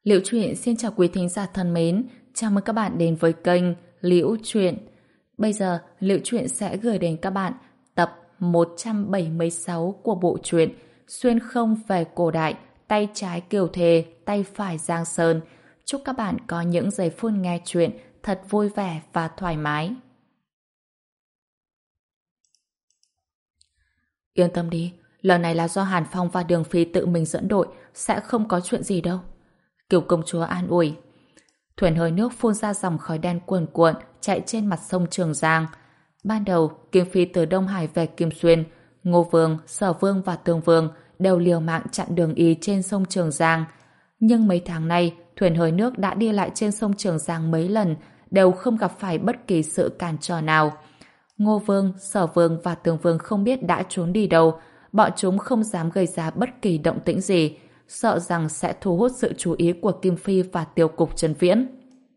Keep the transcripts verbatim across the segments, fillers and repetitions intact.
Liễu Chuyện xin chào quý thính giả thân mến, chào mừng các bạn đến với kênh Liễu Chuyện. Bây giờ, Liễu Chuyện sẽ gửi đến các bạn tập một trăm bảy mươi sáu của bộ truyện Xuyên không về cổ đại, tay trái Kiều Thề, tay phải Giang Sơn. Chúc các bạn có những giây phút nghe chuyện thật vui vẻ và thoải mái. Yên tâm đi, lần này là do Hàn Phong và Đường Phi tự mình dẫn đội, sẽ không có chuyện gì đâu. Kiều công chúa an ủi. Thuyền hơi nước phun ra dòng khói đen cuồn cuộn chạy trên mặt sông Trường Giang. Ban đầu, Kim Phi từ Đông Hải về Kim Xuyên, Ngô Vương, Sở Vương và Tương Vương đều liều mạng chặn đường y trên sông Trường Giang. Nhưng mấy tháng nay, thuyền hơi nước đã đi lại trên sông Trường Giang mấy lần, đều không gặp phải bất kỳ sự cản trở nào. Ngô Vương, Sở Vương và Tương Vương không biết đã trốn đi đâu, bọn chúng không dám gây ra bất kỳ động tĩnh gì, sợ rằng sẽ thu hút sự chú ý của Kim Phi và Tiêu cục Trấn Viễn.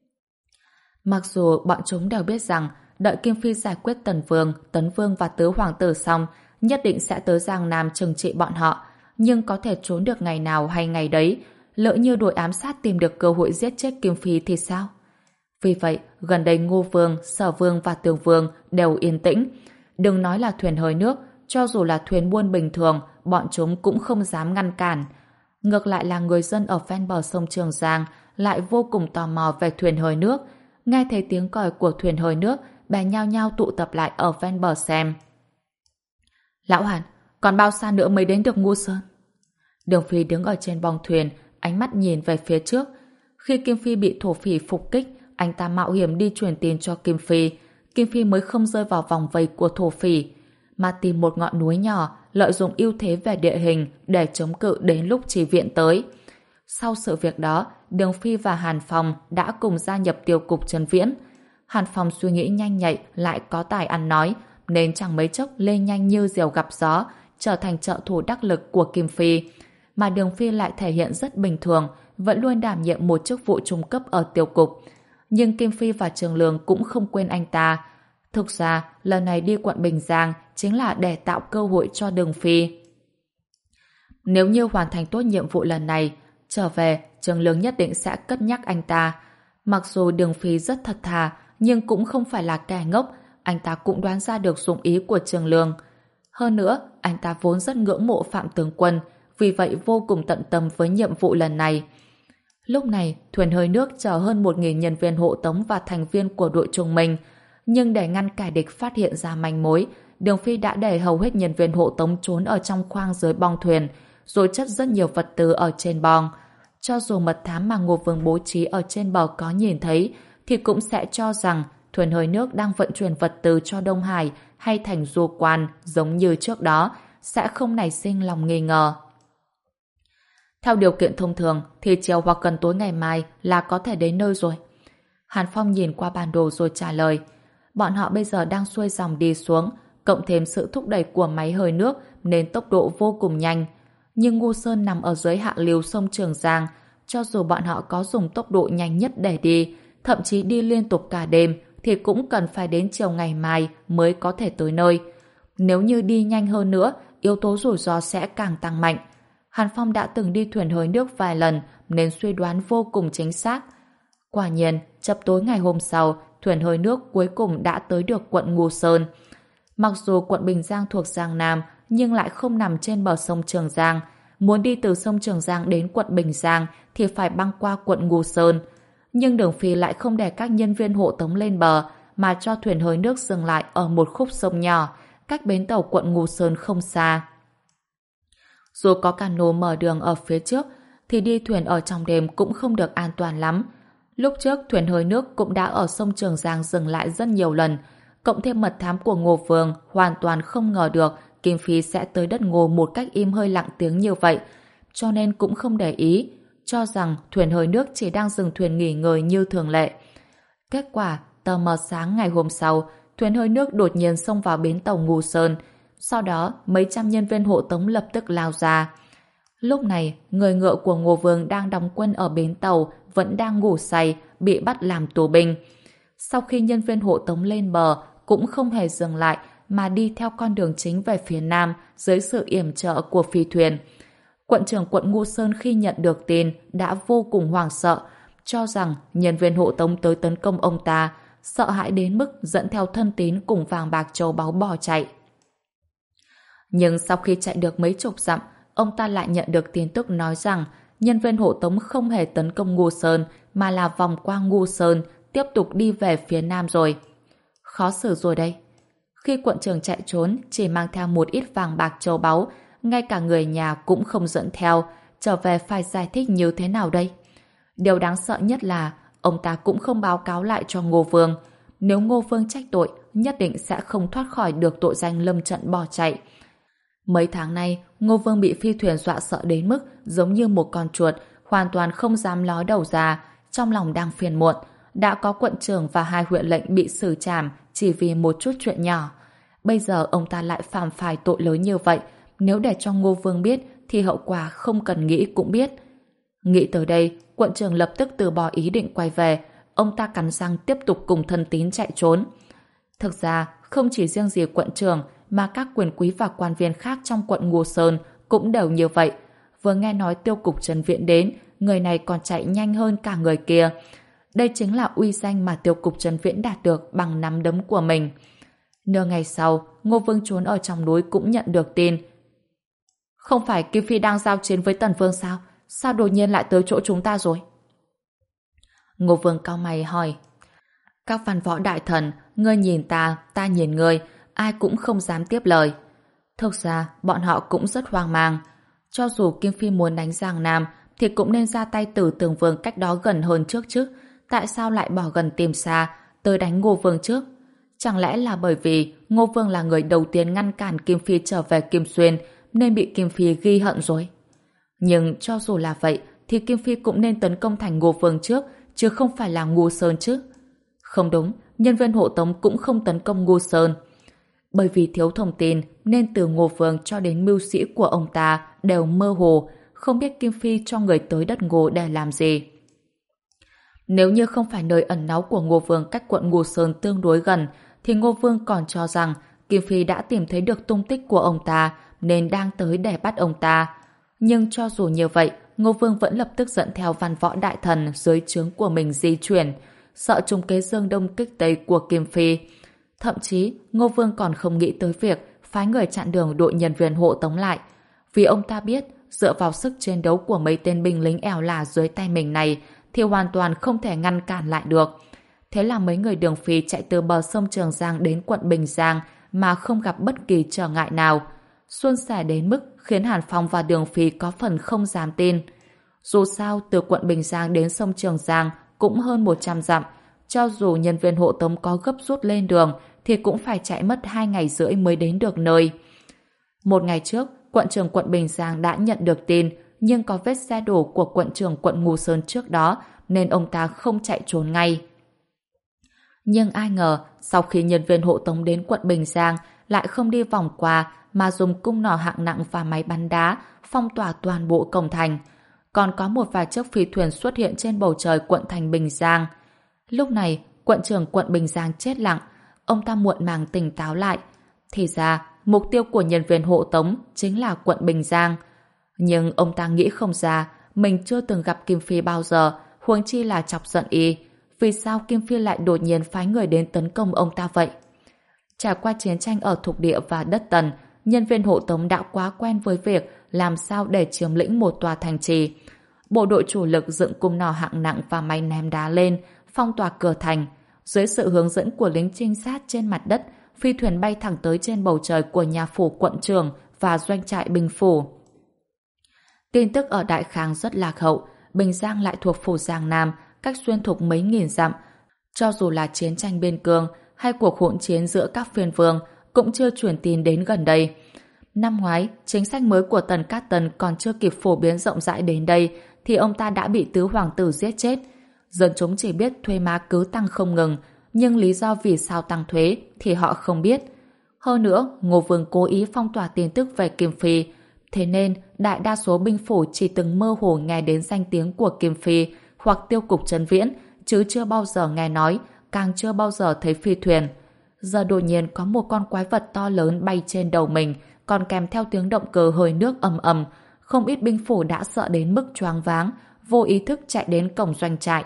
Mặc dù bọn chúng đều biết rằng đợi Kim Phi giải quyết Tần Vương, Tấn Vương và Tứ Hoàng tử xong, nhất định sẽ tới Giang Nam trừng trị bọn họ, nhưng có thể trốn được ngày nào hay ngày đấy, lỡ như đội ám sát tìm được cơ hội giết chết Kim Phi thì sao? Vì vậy, gần đây Ngô Vương, Sở Vương và Tường Vương đều yên tĩnh. Đừng nói là thuyền hơi nước, cho dù là thuyền buôn bình thường, bọn chúng cũng không dám ngăn cản. Ngược lại là người dân ở ven bờ sông Trường Giang lại vô cùng tò mò về thuyền hơi nước. Nghe thấy tiếng còi của thuyền hơi nước, bèn nhao nhao tụ tập lại ở ven bờ xem. Lão Hàn, còn bao xa nữa mới đến được Ngũ Sơn? Đường Phi đứng ở trên bong thuyền, ánh mắt nhìn về phía trước. Khi Kim Phi bị thổ phỉ phục kích, anh ta mạo hiểm đi truyền tin cho Kim Phi. Kim Phi mới không rơi vào vòng vây của thổ phỉ, mà tìm một ngọn núi nhỏ, lợi dụng ưu thế về địa hình để chống cự đến lúc chỉ viện tới. Sau sự việc đó, Đường Phi và Hàn Phong đã cùng gia nhập Tiêu cục Trấn Viễn. Hàn Phong suy nghĩ nhanh nhạy, lại có tài ăn nói, nên chẳng mấy chốc lên nhanh như diều gặp gió, trở thành trợ thủ đắc lực của Kim Phi. Mà Đường Phi lại thể hiện rất bình thường, vẫn luôn đảm nhiệm một chức vụ trung cấp ở Tiêu cục. Nhưng Kim Phi và Trường Lương cũng không quên anh ta. Thực ra, lần này đi quận Bình Giang chính là để tạo cơ hội cho Đường Phi. Nếu như hoàn thành tốt nhiệm vụ lần này, trở về, Trường Lương nhất định sẽ cất nhắc anh ta. Mặc dù Đường Phi rất thật thà, nhưng cũng không phải là kẻ ngốc, anh ta cũng đoán ra được dụng ý của Trường Lương. Hơn nữa, anh ta vốn rất ngưỡng mộ Phạm Tướng Quân, vì vậy vô cùng tận tâm với nhiệm vụ lần này. Lúc này, thuyền hơi nước chở hơn một nghìn nhân viên hộ tống và thành viên của đội trung minh. Nhưng để ngăn kẻ địch phát hiện ra manh mối, Đường Phi đã để hầu hết nhân viên hộ tống trốn ở trong khoang dưới bong thuyền, rồi chất rất nhiều vật tư ở trên bong. Cho dù mật thám mà Ngô Vương bố trí ở trên bờ có nhìn thấy, thì cũng sẽ cho rằng thuyền hơi nước đang vận chuyển vật tư cho Đông Hải hay thành Du Quan giống như trước đó, sẽ không nảy sinh lòng nghi ngờ. Theo điều kiện thông thường thì chiều hoặc gần tối ngày mai là có thể đến nơi rồi. Hàn Phong nhìn qua bản đồ rồi trả lời. Bọn họ bây giờ đang xuôi dòng đi xuống, cộng thêm sự thúc đẩy của máy hơi nước nên tốc độ vô cùng nhanh. Nhưng Ngũ Sơn nằm ở dưới hạ lưu sông Trường Giang, cho dù bọn họ có dùng tốc độ nhanh nhất để đi, thậm chí đi liên tục cả đêm, thì cũng cần phải đến chiều ngày mai mới có thể tới nơi. Nếu như đi nhanh hơn nữa, yếu tố rủi ro sẽ càng tăng mạnh. Hàn Phong đã từng đi thuyền hơi nước vài lần nên suy đoán vô cùng chính xác. Quả nhiên, chập tối ngày hôm sau, thuyền hơi nước cuối cùng đã tới được quận Ngũ Sơn. Mặc dù quận Bình Giang thuộc Giang Nam, nhưng lại không nằm trên bờ sông Trường Giang. Muốn đi từ sông Trường Giang đến quận Bình Giang thì phải băng qua quận Ngũ Sơn. Nhưng Đường Phi lại không để các nhân viên hộ tống lên bờ, mà cho thuyền hơi nước dừng lại ở một khúc sông nhỏ, cách bến tàu quận Ngũ Sơn không xa. Dù có cano mở đường ở phía trước, thì đi thuyền ở trong đêm cũng không được an toàn lắm. Lúc trước, thuyền hơi nước cũng đã ở sông Trường Giang dừng lại rất nhiều lần, cộng thêm mật thám của Ngô Vương hoàn toàn không ngờ được Kim Phi sẽ tới đất Ngô một cách im hơi lặng tiếng như vậy, cho nên cũng không để ý, cho rằng thuyền hơi nước chỉ đang dừng thuyền nghỉ ngơi như thường lệ. Kết quả, tờ mờ sáng ngày hôm sau, thuyền hơi nước đột nhiên xông vào bến tàu Ngũ Sơn. Sau đó, mấy trăm nhân viên hộ tống lập tức lao ra. Lúc này, người ngựa của Ngô Vương đang đóng quân ở bến tàu vẫn đang ngủ say, bị bắt làm tù binh. Sau khi nhân viên hộ tống lên bờ, cũng không hề dừng lại mà đi theo con đường chính về phía nam dưới sự yểm trợ của phi thuyền. Quận trưởng quận Ngũ Sơn khi nhận được tin đã vô cùng hoảng sợ, cho rằng nhân viên hộ tống tới tấn công ông ta, sợ hãi đến mức dẫn theo thân tín cùng vàng bạc châu báu bỏ chạy. Nhưng sau khi chạy được mấy chục dặm, ông ta lại nhận được tin tức nói rằng nhân viên hộ tống không hề tấn công Ngũ Sơn mà là vòng qua Ngũ Sơn, tiếp tục đi về phía nam rồi. Khó xử rồi đây. Khi quận trưởng chạy trốn chỉ mang theo một ít vàng bạc châu báu, ngay cả người nhà cũng không dẫn theo, trở về phải giải thích như thế nào đây? Điều đáng sợ nhất là ông ta cũng không báo cáo lại cho Ngô Vương. Nếu Ngô Vương trách tội, nhất định sẽ không thoát khỏi được tội danh lâm trận bỏ chạy. Mấy tháng nay, Ngô Vương bị phi thuyền dọa sợ đến mức giống như một con chuột, hoàn toàn không dám ló đầu ra, trong lòng đang phiền muộn. Đã có quận trưởng và hai huyện lệnh bị xử trảm chỉ vì một chút chuyện nhỏ. Bây giờ ông ta lại phạm phải tội lớn như vậy, nếu để cho Ngô Vương biết thì hậu quả không cần nghĩ cũng biết. Nghĩ tới đây, quận trưởng lập tức từ bỏ ý định quay về, ông ta cắn răng tiếp tục cùng thân tín chạy trốn. Thực ra, không chỉ riêng gì quận trưởng mà các quyền quý và quan viên khác trong quận Ngũ Sơn cũng đều như vậy. Vừa nghe nói tiêu cục Trần Viễn đến, người này còn chạy nhanh hơn cả người kia. Đây chính là uy danh mà tiêu cục Trần Viễn đạt được bằng nắm đấm của mình. Nửa ngày sau, Ngô Vương trốn ở trong núi cũng nhận được tin. Không phải Kim Phi đang giao chiến với Tần Vương sao? Sao đột nhiên lại tới chỗ chúng ta rồi? Ngô Vương cau mày hỏi. Các văn võ đại thần, ngươi nhìn ta, ta nhìn ngươi, ai cũng không dám tiếp lời. Thực ra, bọn họ cũng rất hoang mang. Cho dù Kim Phi muốn đánh Giang Nam, thì cũng nên ra tay từ Tường Vương cách đó gần hơn trước chứ. Tại sao lại bỏ gần tìm xa, tới đánh Ngô Vương trước? Chẳng lẽ là bởi vì Ngô Vương là người đầu tiên ngăn cản Kim Phi trở về Kim Xuyên, nên bị Kim Phi ghi hận rồi? Nhưng cho dù là vậy, thì Kim Phi cũng nên tấn công thành Ngô Vương trước, chứ không phải là Ngũ Sơn chứ. Không đúng, nhân viên hộ tống cũng không tấn công Ngũ Sơn. Bởi vì thiếu thông tin, nên từ Ngô Vương cho đến mưu sĩ của ông ta đều mơ hồ, không biết Kim Phi cho người tới đất Ngô để làm gì. Nếu như không phải nơi ẩn náu của Ngô Vương cách quận Ngũ Sơn tương đối gần, thì Ngô Vương còn cho rằng Kim Phi đã tìm thấy được tung tích của ông ta, nên đang tới để bắt ông ta. Nhưng cho dù như vậy, Ngô Vương vẫn lập tức dẫn theo văn võ đại thần dưới trướng của mình di chuyển, sợ trúng kế dương đông kích tây của Kim Phi. Thậm chí, Ngô Vương còn không nghĩ tới việc phái người chặn đường đội nhân viên hộ tống lại. Vì ông ta biết, dựa vào sức chiến đấu của mấy tên binh lính ẻo lả dưới tay mình này, thì hoàn toàn không thể ngăn cản lại được. Thế là mấy người Đường Phi chạy từ bờ sông Trường Giang đến quận Bình Giang mà không gặp bất kỳ trở ngại nào. Suôn sẻ đến mức khiến Hàn Phong và Đường Phi có phần không dám tin. Dù sao, từ quận Bình Giang đến sông Trường Giang cũng hơn một trăm dặm. Cho dù nhân viên hộ tống có gấp rút lên đường thì cũng phải chạy mất hai ngày rưỡi mới đến được nơi. Một ngày trước, quận trưởng quận Bình Giang đã nhận được tin, nhưng có vết xe đổ của quận trưởng quận Ngũ Sơn trước đó nên ông ta không chạy trốn ngay. Nhưng ai ngờ, sau khi nhân viên hộ tống đến quận Bình Giang lại không đi vòng qua mà dùng cung nỏ hạng nặng và máy bắn đá phong tỏa toàn bộ cổng thành. Còn có một vài chiếc phi thuyền xuất hiện trên bầu trời quận thành Bình Giang. Lúc này, quận trưởng quận Bình Giang chết lặng, ông ta muộn màng tỉnh táo lại. Thì ra, mục tiêu của nhân viên hộ tống chính là quận Bình Giang. Nhưng ông ta nghĩ không ra, mình chưa từng gặp Kim Phi bao giờ, huống chi là chọc giận y. Vì sao Kim Phi lại đột nhiên phái người đến tấn công ông ta vậy? Trải qua chiến tranh ở thuộc địa và đất Tần, nhân viên hộ tống đã quá quen với việc làm sao để chiếm lĩnh một tòa thành trì. Bộ đội chủ lực dựng cung nỏ hạng nặng và máy ném đá lên, phong tỏa cửa thành. Dưới sự hướng dẫn của lính trinh sát trên mặt đất, phi thuyền bay thẳng tới trên bầu trời của nhà phủ quận trưởng và doanh trại Bình Phủ. Tin tức ở Đại Khang rất lạc hậu, Bình Giang lại thuộc phủ Giang Nam, cách xuyên thục mấy nghìn dặm. Cho dù là chiến tranh biên cương hay cuộc hỗn chiến giữa các phiên vương cũng chưa truyền tin đến gần đây. Năm ngoái, chính sách mới của Tần Cát Tần còn chưa kịp phổ biến rộng rãi đến đây thì ông ta đã bị tứ hoàng tử giết chết. Dân chúng chỉ biết thuế má cứ tăng không ngừng, nhưng lý do vì sao tăng thuế thì họ không biết. Hơn nữa, Ngô Vương cố ý phong tỏa tin tức về Kim Phi, thế nên đại đa số binh phủ chỉ từng mơ hồ nghe đến danh tiếng của Kim Phi hoặc tiêu cục Trấn Viễn, chứ chưa bao giờ nghe nói, càng chưa bao giờ thấy phi thuyền. Giờ đột nhiên có một con quái vật to lớn bay trên đầu mình, còn kèm theo tiếng động cơ hơi nước ầm ầm, không ít binh phủ đã sợ đến mức choáng váng, vô ý thức chạy đến cổng doanh trại.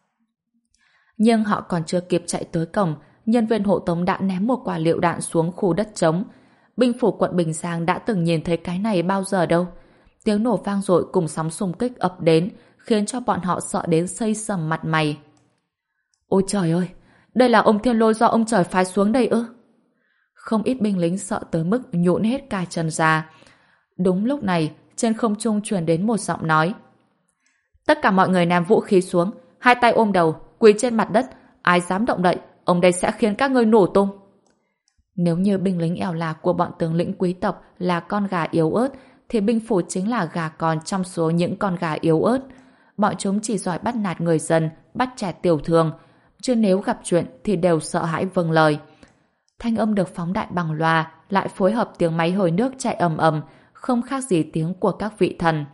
Nhưng họ còn chưa kịp chạy tới cổng, nhân viên hộ tống đã ném một quả lựu đạn xuống khu đất trống. Binh phủ quận Bình Giang đã từng nhìn thấy cái này bao giờ đâu. Tiếng nổ vang dội cùng sóng xung kích ập đến, khiến cho bọn họ sợ đến xây sầm mặt mày. Ôi trời ơi, đây là ông Thiên Lôi do ông trời phái xuống đây ư? Không ít binh lính sợ tới mức nhũn hết cả chân ra. Đúng lúc này, trên không trung truyền đến một giọng nói. Tất cả mọi người ném vũ khí xuống, hai tay ôm đầu, quỳ trên mặt đất, ai dám động đậy, ông đây sẽ khiến các ngươi nổ tung. Nếu như binh lính eo lạc của bọn tướng lĩnh quý tộc là con gà yếu ớt, thì binh phủ chính là gà con trong số những con gà yếu ớt. Bọn chúng chỉ giỏi bắt nạt người dân, bắt chẹt tiểu thương, chứ nếu gặp chuyện thì đều sợ hãi vâng lời. Thanh âm được phóng đại bằng loa, lại phối hợp tiếng máy hồi nước chạy ầm ầm, không khác gì tiếng của các vị thần.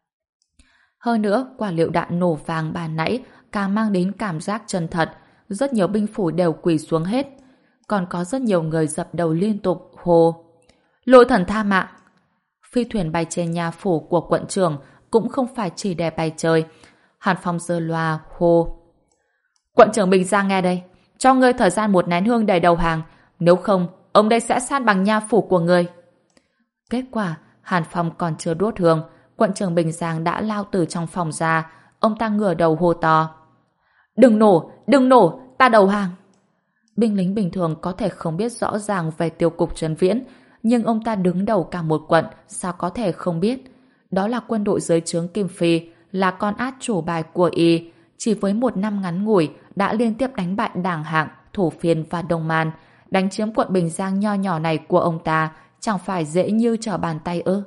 Hơn nữa, quả lựu đạn nổ vàng ban nãy càng mang đến cảm giác chân thật, rất nhiều binh phủ đều quỳ xuống hết. Còn có rất nhiều người dập đầu liên tục hô Lôi thần tha mạng. Phi thuyền bay trên nhà phủ của quận trưởng cũng không phải chỉ để bay chơi. Hàn Phong giơ loa hô Quận trưởng Bình Giang nghe đây, cho ngươi thời gian một nén hương để đầu hàng, nếu không ông đây sẽ san bằng nha phủ của ngươi. Kết quả Hàn Phong còn chưa đốt hương, quận trưởng Bình Giang đã lao từ trong phòng ra. Ông ta ngửa đầu hô to Đừng nổ, đừng nổ, ta đầu hàng. Binh lính bình thường có thể không biết rõ ràng về tiêu cục Trấn Viễn, nhưng ông ta đứng đầu cả một quận, sao có thể không biết. Đó là quân đội dưới trướng Kim Phi, là con át chủ bài của y. Chỉ với một năm ngắn ngủi đã liên tiếp đánh bại Đảng Hạng, Thổ Phiên và Đông Man. Đánh chiếm quận Bình Giang nho nhỏ này của ông ta chẳng phải dễ như trở bàn tay ư?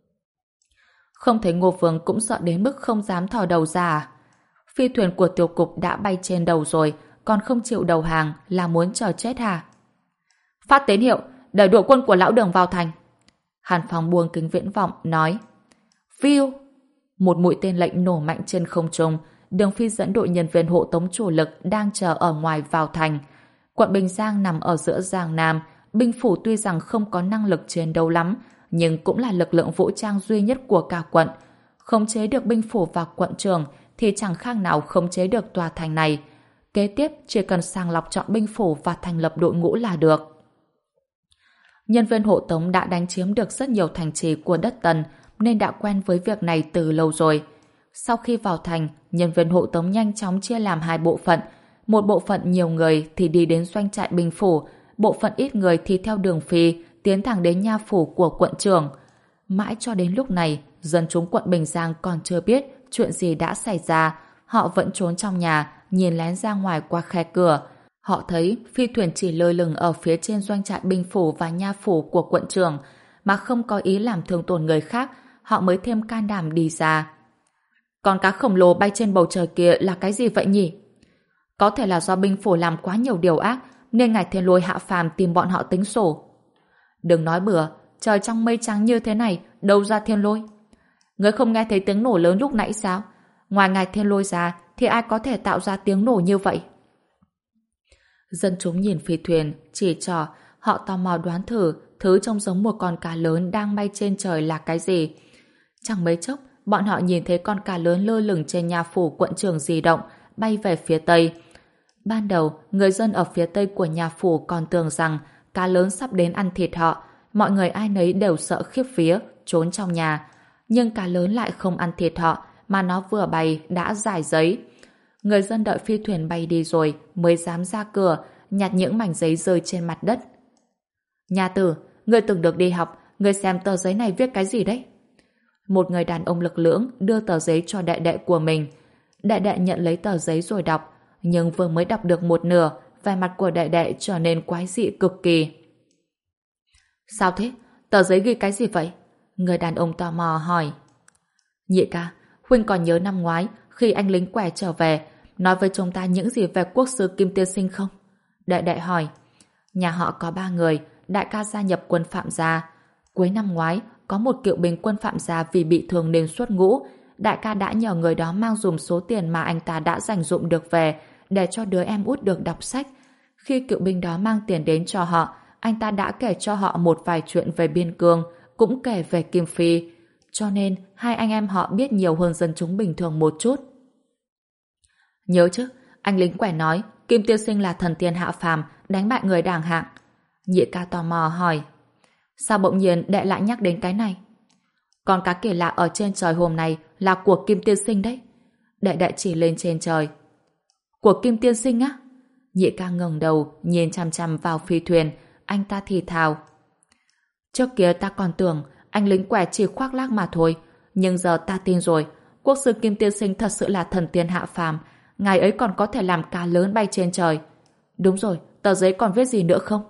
Không thấy Ngô Vương cũng sợ đến mức không dám thò đầu ra à? Phi thuyền của tiêu cục đã bay trên đầu rồi, còn không chịu đầu hàng là muốn chờ chết hả? Phát tín hiệu, để đội quân của lão Đường vào thành. Hàn Phong buông kính viễn vọng, nói. Phiêu! Một mũi tên lệnh nổ mạnh trên không trung. Đường Phi dẫn đội nhân viên hộ tống chủ lực đang chờ ở ngoài vào thành. Quận Bình Giang nằm ở giữa Giang Nam. Binh phủ tuy rằng không có năng lực chiến đấu lắm, nhưng cũng là lực lượng vũ trang duy nhất của cả quận. Khống chế được binh phủ và quận trường thì chẳng khác nào khống chế được tòa thành này. Kế tiếp chỉ cần sàng lọc chọn binh phủ và thành lập đội ngũ là được. Nhân viên hộ tống đã đánh chiếm được rất nhiều thành trì của đất Tần nên đã quen với việc này từ lâu rồi. Sau khi vào thành, nhân viên hộ tống nhanh chóng chia làm hai bộ phận. Một bộ phận nhiều người thì đi đến doanh trại binh phủ, bộ phận ít người thì theo đường Phi tiến thẳng đến nha phủ của quận trưởng. Mãi cho đến lúc này, dân chúng quận Bình Giang còn chưa biết chuyện gì đã xảy ra. Họ vẫn trốn trong nhà, nhìn lén ra ngoài qua khe cửa. Họ thấy phi thuyền chỉ lơ lửng ở phía trên doanh trại binh phủ và nha phủ của quận trưởng, mà không có ý làm thương tổn người khác. Họ mới thêm can đảm đi ra. Con cá khổng lồ bay trên bầu trời kia là cái gì vậy nhỉ? Có thể là do binh phủ làm quá nhiều điều ác nên ngài Thiên Lôi hạ phàm tìm bọn họ tính sổ. Đừng nói bừa, trời trong mây trắng như thế này đâu ra Thiên Lôi? Ngươi không nghe thấy tiếng nổ lớn lúc nãy sao? Ngoài ngài Thiên Lôi ra thì ai có thể tạo ra tiếng nổ như vậy? Dân chúng nhìn phi thuyền, chỉ trỏ, họ tò mò đoán thử thứ trông giống một con cá lớn đang bay trên trời là cái gì. Chẳng mấy chốc, bọn họ nhìn thấy con cá lớn lơ lửng trên nhà phủ quận trưởng di động, bay về phía tây. Ban đầu, người dân ở phía tây của nhà phủ còn tưởng rằng cá lớn sắp đến ăn thịt họ. Mọi người ai nấy đều sợ khiếp vía, trốn trong nhà. Nhưng cá lớn lại không ăn thịt họ, mà nó vừa bay đã giải giấy. Người dân đợi phi thuyền bay đi rồi mới dám ra cửa, nhặt những mảnh giấy rơi trên mặt đất. Nhà tử, người từng được đi học, người xem tờ giấy này viết cái gì đấy? Một người đàn ông lực lưỡng đưa tờ giấy cho đệ đệ của mình. Đệ đệ nhận lấy tờ giấy rồi đọc, nhưng vừa mới đọc được một nửa, vẻ mặt của đệ đệ trở nên quái dị cực kỳ. Sao thế? Tờ giấy ghi cái gì vậy? Người đàn ông tò mò hỏi. Nhị ca, huynh còn nhớ năm ngoái khi anh lính quẻ trở về nói với chúng ta những gì về quốc sư Kim Tiên Sinh không? Đệ đệ hỏi. Nhà họ có ba người, đại ca gia nhập quân Phạm gia. Cuối năm ngoái, có một cựu binh quân Phạm gia vì bị thương nên xuất ngũ. Đại ca đã nhờ người đó mang dùm số tiền mà anh ta đã dành dụm được về để cho đứa em út được đọc sách. Khi cựu binh đó mang tiền đến cho họ, anh ta đã kể cho họ một vài chuyện về biên cương, cũng kể về Kim Phi. cho nên hai anh em họ biết nhiều hơn dân chúng bình thường một chút. Nhớ chứ, anh lính quẻ nói Kim Tiên Sinh là thần tiên hạ phàm, đánh bại người đảng hạng. Nhị ca tò mò hỏi, sao bỗng nhiên đệ lại nhắc đến cái này? Con cá kỳ lạ ở trên trời hôm nay là của Kim Tiên Sinh đấy. Đệ đệ chỉ lên trên trời. Của Kim Tiên Sinh á? Nhị ca ngẩng đầu nhìn chằm chằm vào phi thuyền, anh ta thì thào. Trước kia ta còn tưởng anh lính quẻ chỉ khoác lác mà thôi, nhưng giờ ta tin rồi, quốc sư Kim Tiên Sinh thật sự là thần tiên hạ phàm, ngài ấy còn có thể làm cá lớn bay trên trời. Đúng rồi, tờ giấy còn viết gì nữa không?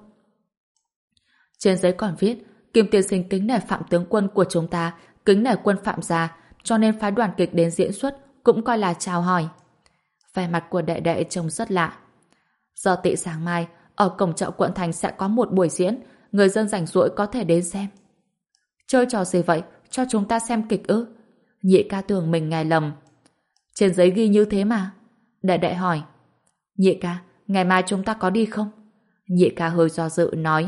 Trên giấy còn viết Kim Tiên Sinh kính nể Phạm tướng quân của chúng ta, kính nể quân Phạm gia, cho nên phái đoàn kịch đến diễn xuất cũng coi là chào hỏi. Vẻ mặt của đệ đệ trông rất lạ. Giờ tị sáng mai ở cổng chợ quận thành sẽ có một buổi diễn, người dân rảnh rỗi có thể đến xem. Chơi trò gì vậy? Cho chúng ta xem kịch ư? Nhị ca tưởng mình nghe lầm. Trên giấy ghi như thế mà. Đệ đệ hỏi. Nhị ca, ngày mai chúng ta có đi không? Nhị ca hơi do dự nói.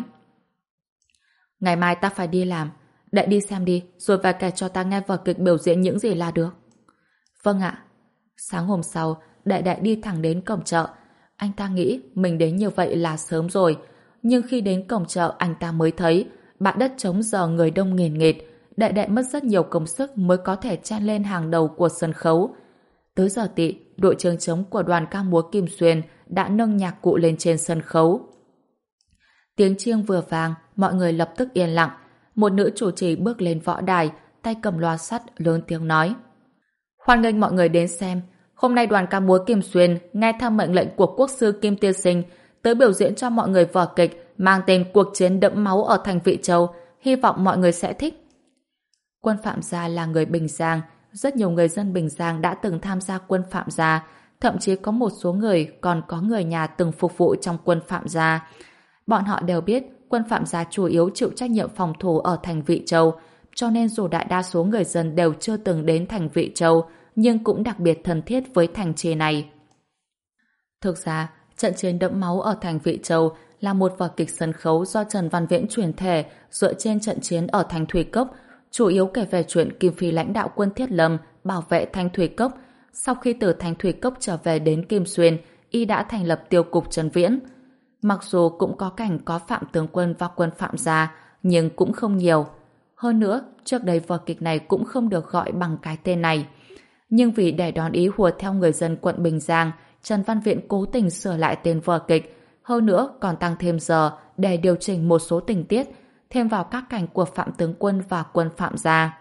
Ngày mai ta phải đi làm, đệ đi xem đi, rồi về kể cho ta nghe vở kịch biểu diễn những gì là được. Vâng ạ. Sáng hôm sau, đệ đệ đi thẳng đến cổng chợ. Anh ta nghĩ mình đến như vậy là sớm rồi, nhưng khi đến cổng chợ anh ta mới thấy bãi đất trống giờ người đông nghìn nghịt. Đệ đệ mất rất nhiều công sức mới có thể chen lên hàng đầu của sân khấu. Tới giờ tị, đội trường trống của đoàn ca múa Kim Xuyên đã nâng nhạc cụ lên trên sân khấu. Tiếng chiêng vừa vang, mọi người lập tức yên lặng. Một nữ chủ trì bước lên võ đài, tay cầm loa sắt lớn tiếng nói: Hoan nghênh mọi người đến xem. Hôm nay đoàn ca múa Kim Xuyên nghe theo mệnh lệnh của quốc sư Kim Tiên Sinh tới biểu diễn cho mọi người vở kịch mang tên Cuộc chiến đẫm máu ở thành Vị Châu. Hy vọng mọi người sẽ thích. Quân Phạm gia là người Bình Giang. Rất nhiều người dân Bình Giang đã từng tham gia quân Phạm gia. Thậm chí có một số người còn có người nhà từng phục vụ trong quân Phạm gia. Bọn họ đều biết quân Phạm gia chủ yếu chịu trách nhiệm phòng thủ ở thành Vị Châu, cho nên dù đại đa số người dân đều chưa từng đến thành Vị Châu, nhưng cũng đặc biệt thân thiết với thành trì này. Thực ra, trận chiến đẫm máu ở thành Vị Châu là một vở kịch sân khấu do Trần Văn Viễn chuyển thể dựa trên trận chiến ở thành Thủy Cốc, chủ yếu kể về chuyện Kim Phi lãnh đạo quân Thiết Lâm bảo vệ thành Thủy Cốc. Sau khi từ thành Thủy Cốc trở về đến Kim Xuyên, y đã thành lập tiêu cục Trần Viễn. Mặc dù cũng có cảnh có Phạm tướng quân và quân Phạm gia, nhưng cũng không nhiều. Hơn nữa, trước đây vở kịch này cũng không được gọi bằng cái tên này. Nhưng vì để đón ý hùa theo người dân quận Bình Giang, Trần Văn Viễn cố tình sửa lại tên vở kịch, hơn nữa còn tăng thêm giờ để điều chỉnh một số tình tiết, thêm vào các cảnh của Phạm tướng quân và quân Phạm gia.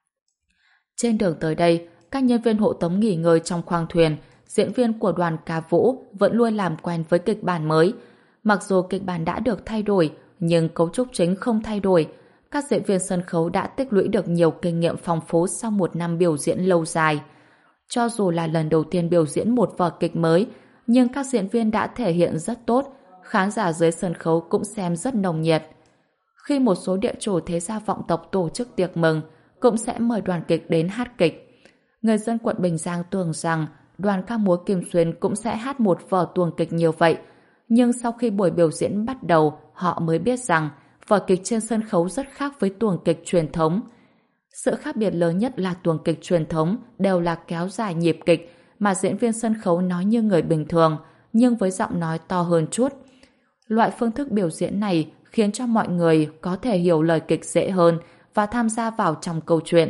Trên đường tới đây, các nhân viên hộ tống nghỉ ngơi trong khoang thuyền, diễn viên của đoàn ca vũ vẫn luôn làm quen với kịch bản mới. Mặc dù kịch bản đã được thay đổi, nhưng cấu trúc chính không thay đổi. Các diễn viên sân khấu đã tích lũy được nhiều kinh nghiệm phong phú sau một năm biểu diễn lâu dài. Cho dù là lần đầu tiên biểu diễn một vở kịch mới, nhưng các diễn viên đã thể hiện rất tốt, khán giả dưới sân khấu cũng xem rất nồng nhiệt. Khi một số địa chủ thế gia vọng tộc tổ chức tiệc mừng, cũng sẽ mời đoàn kịch đến hát kịch. Người dân quận Bình Giang tưởng rằng đoàn ca múa Kim Xuyên cũng sẽ hát một vở tuồng kịch như vậy, nhưng sau khi buổi biểu diễn bắt đầu, họ mới biết rằng vở kịch trên sân khấu rất khác với tuồng kịch truyền thống. Sự khác biệt lớn nhất là tuồng kịch truyền thống đều là kéo dài nhịp kịch, mà diễn viên sân khấu nói như người bình thường, nhưng với giọng nói to hơn chút. Loại phương thức biểu diễn này khiến cho mọi người có thể hiểu lời kịch dễ hơn và tham gia vào trong câu chuyện.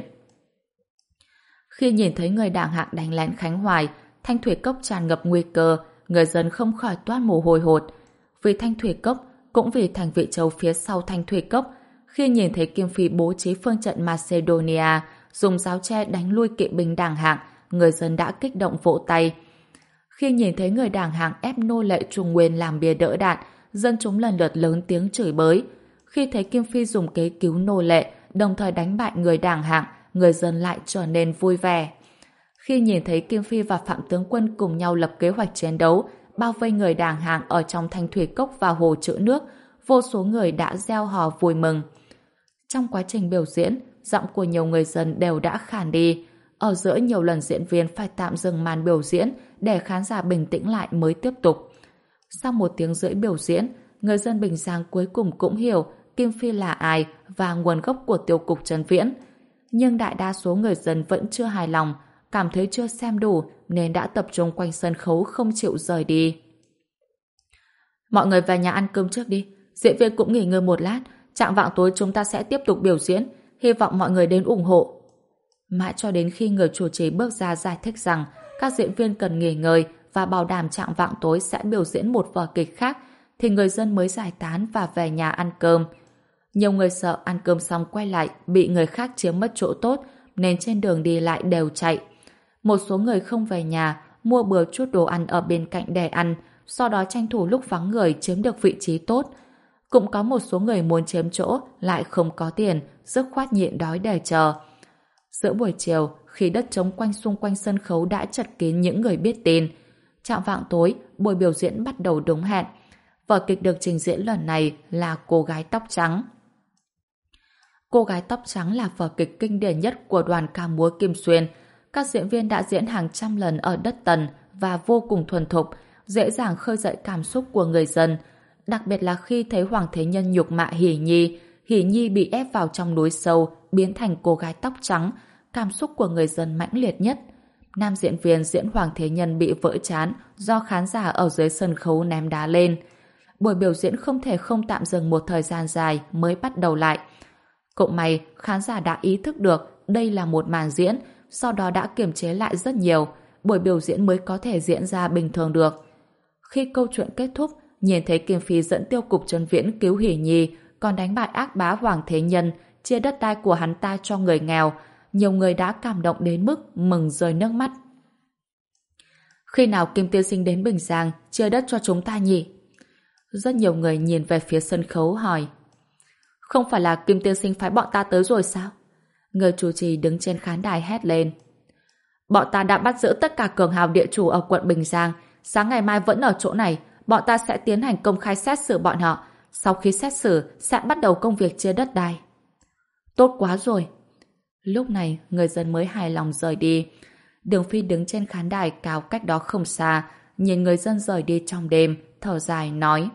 Khi nhìn thấy người đảng hạng đánh lén Khánh Hoài, Thanh Thủy Cốc tràn ngập nguy cơ, người dân không khỏi toát mồ hôi hột. Vì Thanh Thủy Cốc, cũng vì thành Vị Châu phía sau Thanh Thủy Cốc, khi nhìn thấy Kim Phi bố trí phương trận Macedonia, dùng giáo tre đánh lui kỵ binh đảng hạng, người dân đã kích động vỗ tay. Khi nhìn thấy người đảng hạng ép nô lệ Trung Nguyên làm bia đỡ đạn, dân chúng lần lượt lớn tiếng chửi bới. Khi thấy Kim Phi dùng kế cứu nô lệ, đồng thời đánh bại người đảng hạng, người dân lại trở nên vui vẻ. Khi nhìn thấy Kim Phi và Phạm tướng quân cùng nhau lập kế hoạch chiến đấu, bao vây người đảng hạng ở trong Thanh Thủy Cốc và hồ trữ nước, vô số người đã reo hò vui mừng. Trong quá trình biểu diễn, giọng của nhiều người dân đều đã khàn đi. Ở giữa nhiều lần diễn viên phải tạm dừng màn biểu diễn để khán giả bình tĩnh lại mới tiếp tục. Sau một tiếng rưỡi biểu diễn, người dân Bình Giang cuối cùng cũng hiểu Kim Phi là ai và nguồn gốc của tiêu cục Trần Viễn. Nhưng đại đa số người dân vẫn chưa hài lòng, cảm thấy chưa xem đủ nên đã tập trung quanh sân khấu không chịu rời đi. Mọi người về nhà ăn cơm trước đi, diễn viên cũng nghỉ ngơi một lát, chạng vạng tối chúng ta sẽ tiếp tục biểu diễn, hy vọng mọi người đến ủng hộ. Mãi cho đến khi người chủ trì bước ra giải thích rằng các diễn viên cần nghỉ ngơi và bảo đảm chạng vạng tối sẽ biểu diễn một vở kịch khác, thì người dân mới giải tán và về nhà ăn cơm. Nhiều người sợ ăn cơm xong quay lại bị người khác chiếm mất chỗ tốt nên trên đường đi lại đều chạy. Một số người không về nhà mua bừa chút đồ ăn ở bên cạnh để ăn, sau đó tranh thủ lúc vắng người chiếm được vị trí tốt. Cũng có một số người muốn chiếm chỗ lại không có tiền, dứt khoát nhịn đói để chờ. Giữa buổi chiều, khi đất trống quanh xung quanh sân khấu đã chật kín những người biết tin, chạng vạng tối, buổi biểu diễn bắt đầu đúng hẹn. Vở kịch được trình diễn lần này là Cô gái tóc trắng. Cô gái tóc trắng là vở kịch kinh điển nhất của đoàn ca múa Kim Xuyên. Các diễn viên đã diễn hàng trăm lần ở đất Tần và vô cùng thuần thục, dễ dàng khơi dậy cảm xúc của người dân. Đặc biệt là khi thấy Hoàng Thế Nhân nhục mạ Hỷ Nhi, Hỷ Nhi bị ép vào trong núi sâu, biến thành cô gái tóc trắng, cảm xúc của người dân mãnh liệt nhất. Nam diễn viên diễn Hoàng Thế Nhân bị vỡ trán do khán giả ở dưới sân khấu ném đá lên. Buổi biểu diễn không thể không tạm dừng một thời gian dài mới bắt đầu lại. Cũng may khán giả đã ý thức được đây là một màn diễn, sau đó đã kiềm chế lại rất nhiều, buổi biểu diễn mới có thể diễn ra bình thường được. Khi câu chuyện kết thúc, nhìn thấy Kim Phi dẫn Tiêu Cục Trấn Viễn cứu Hỷ Nhi, còn đánh bại ác bá Hoàng Thế Nhân, chia đất đai của hắn ta cho người nghèo, nhiều người đã cảm động đến mức mừng rơi nước mắt. Khi nào Kim Tiên Sinh đến Bình Giang chia đất cho chúng ta nhỉ? Rất nhiều người nhìn về phía sân khấu hỏi. Không phải là Kim Tiên Sinh phái bọn ta tới rồi sao? Người chủ trì đứng trên khán đài hét lên. Bọn ta đã bắt giữ tất cả cường hào địa chủ ở quận Bình Giang, sáng ngày mai vẫn ở chỗ này, bọn ta sẽ tiến hành công khai xét xử bọn họ, sau khi xét xử sẽ bắt đầu công việc chia đất đai. Tốt quá rồi. Lúc này người dân mới hài lòng rời đi. Đường Phi đứng trên khán đài cao cách đó không xa, nhìn người dân rời đi trong đêm, thở dài nói.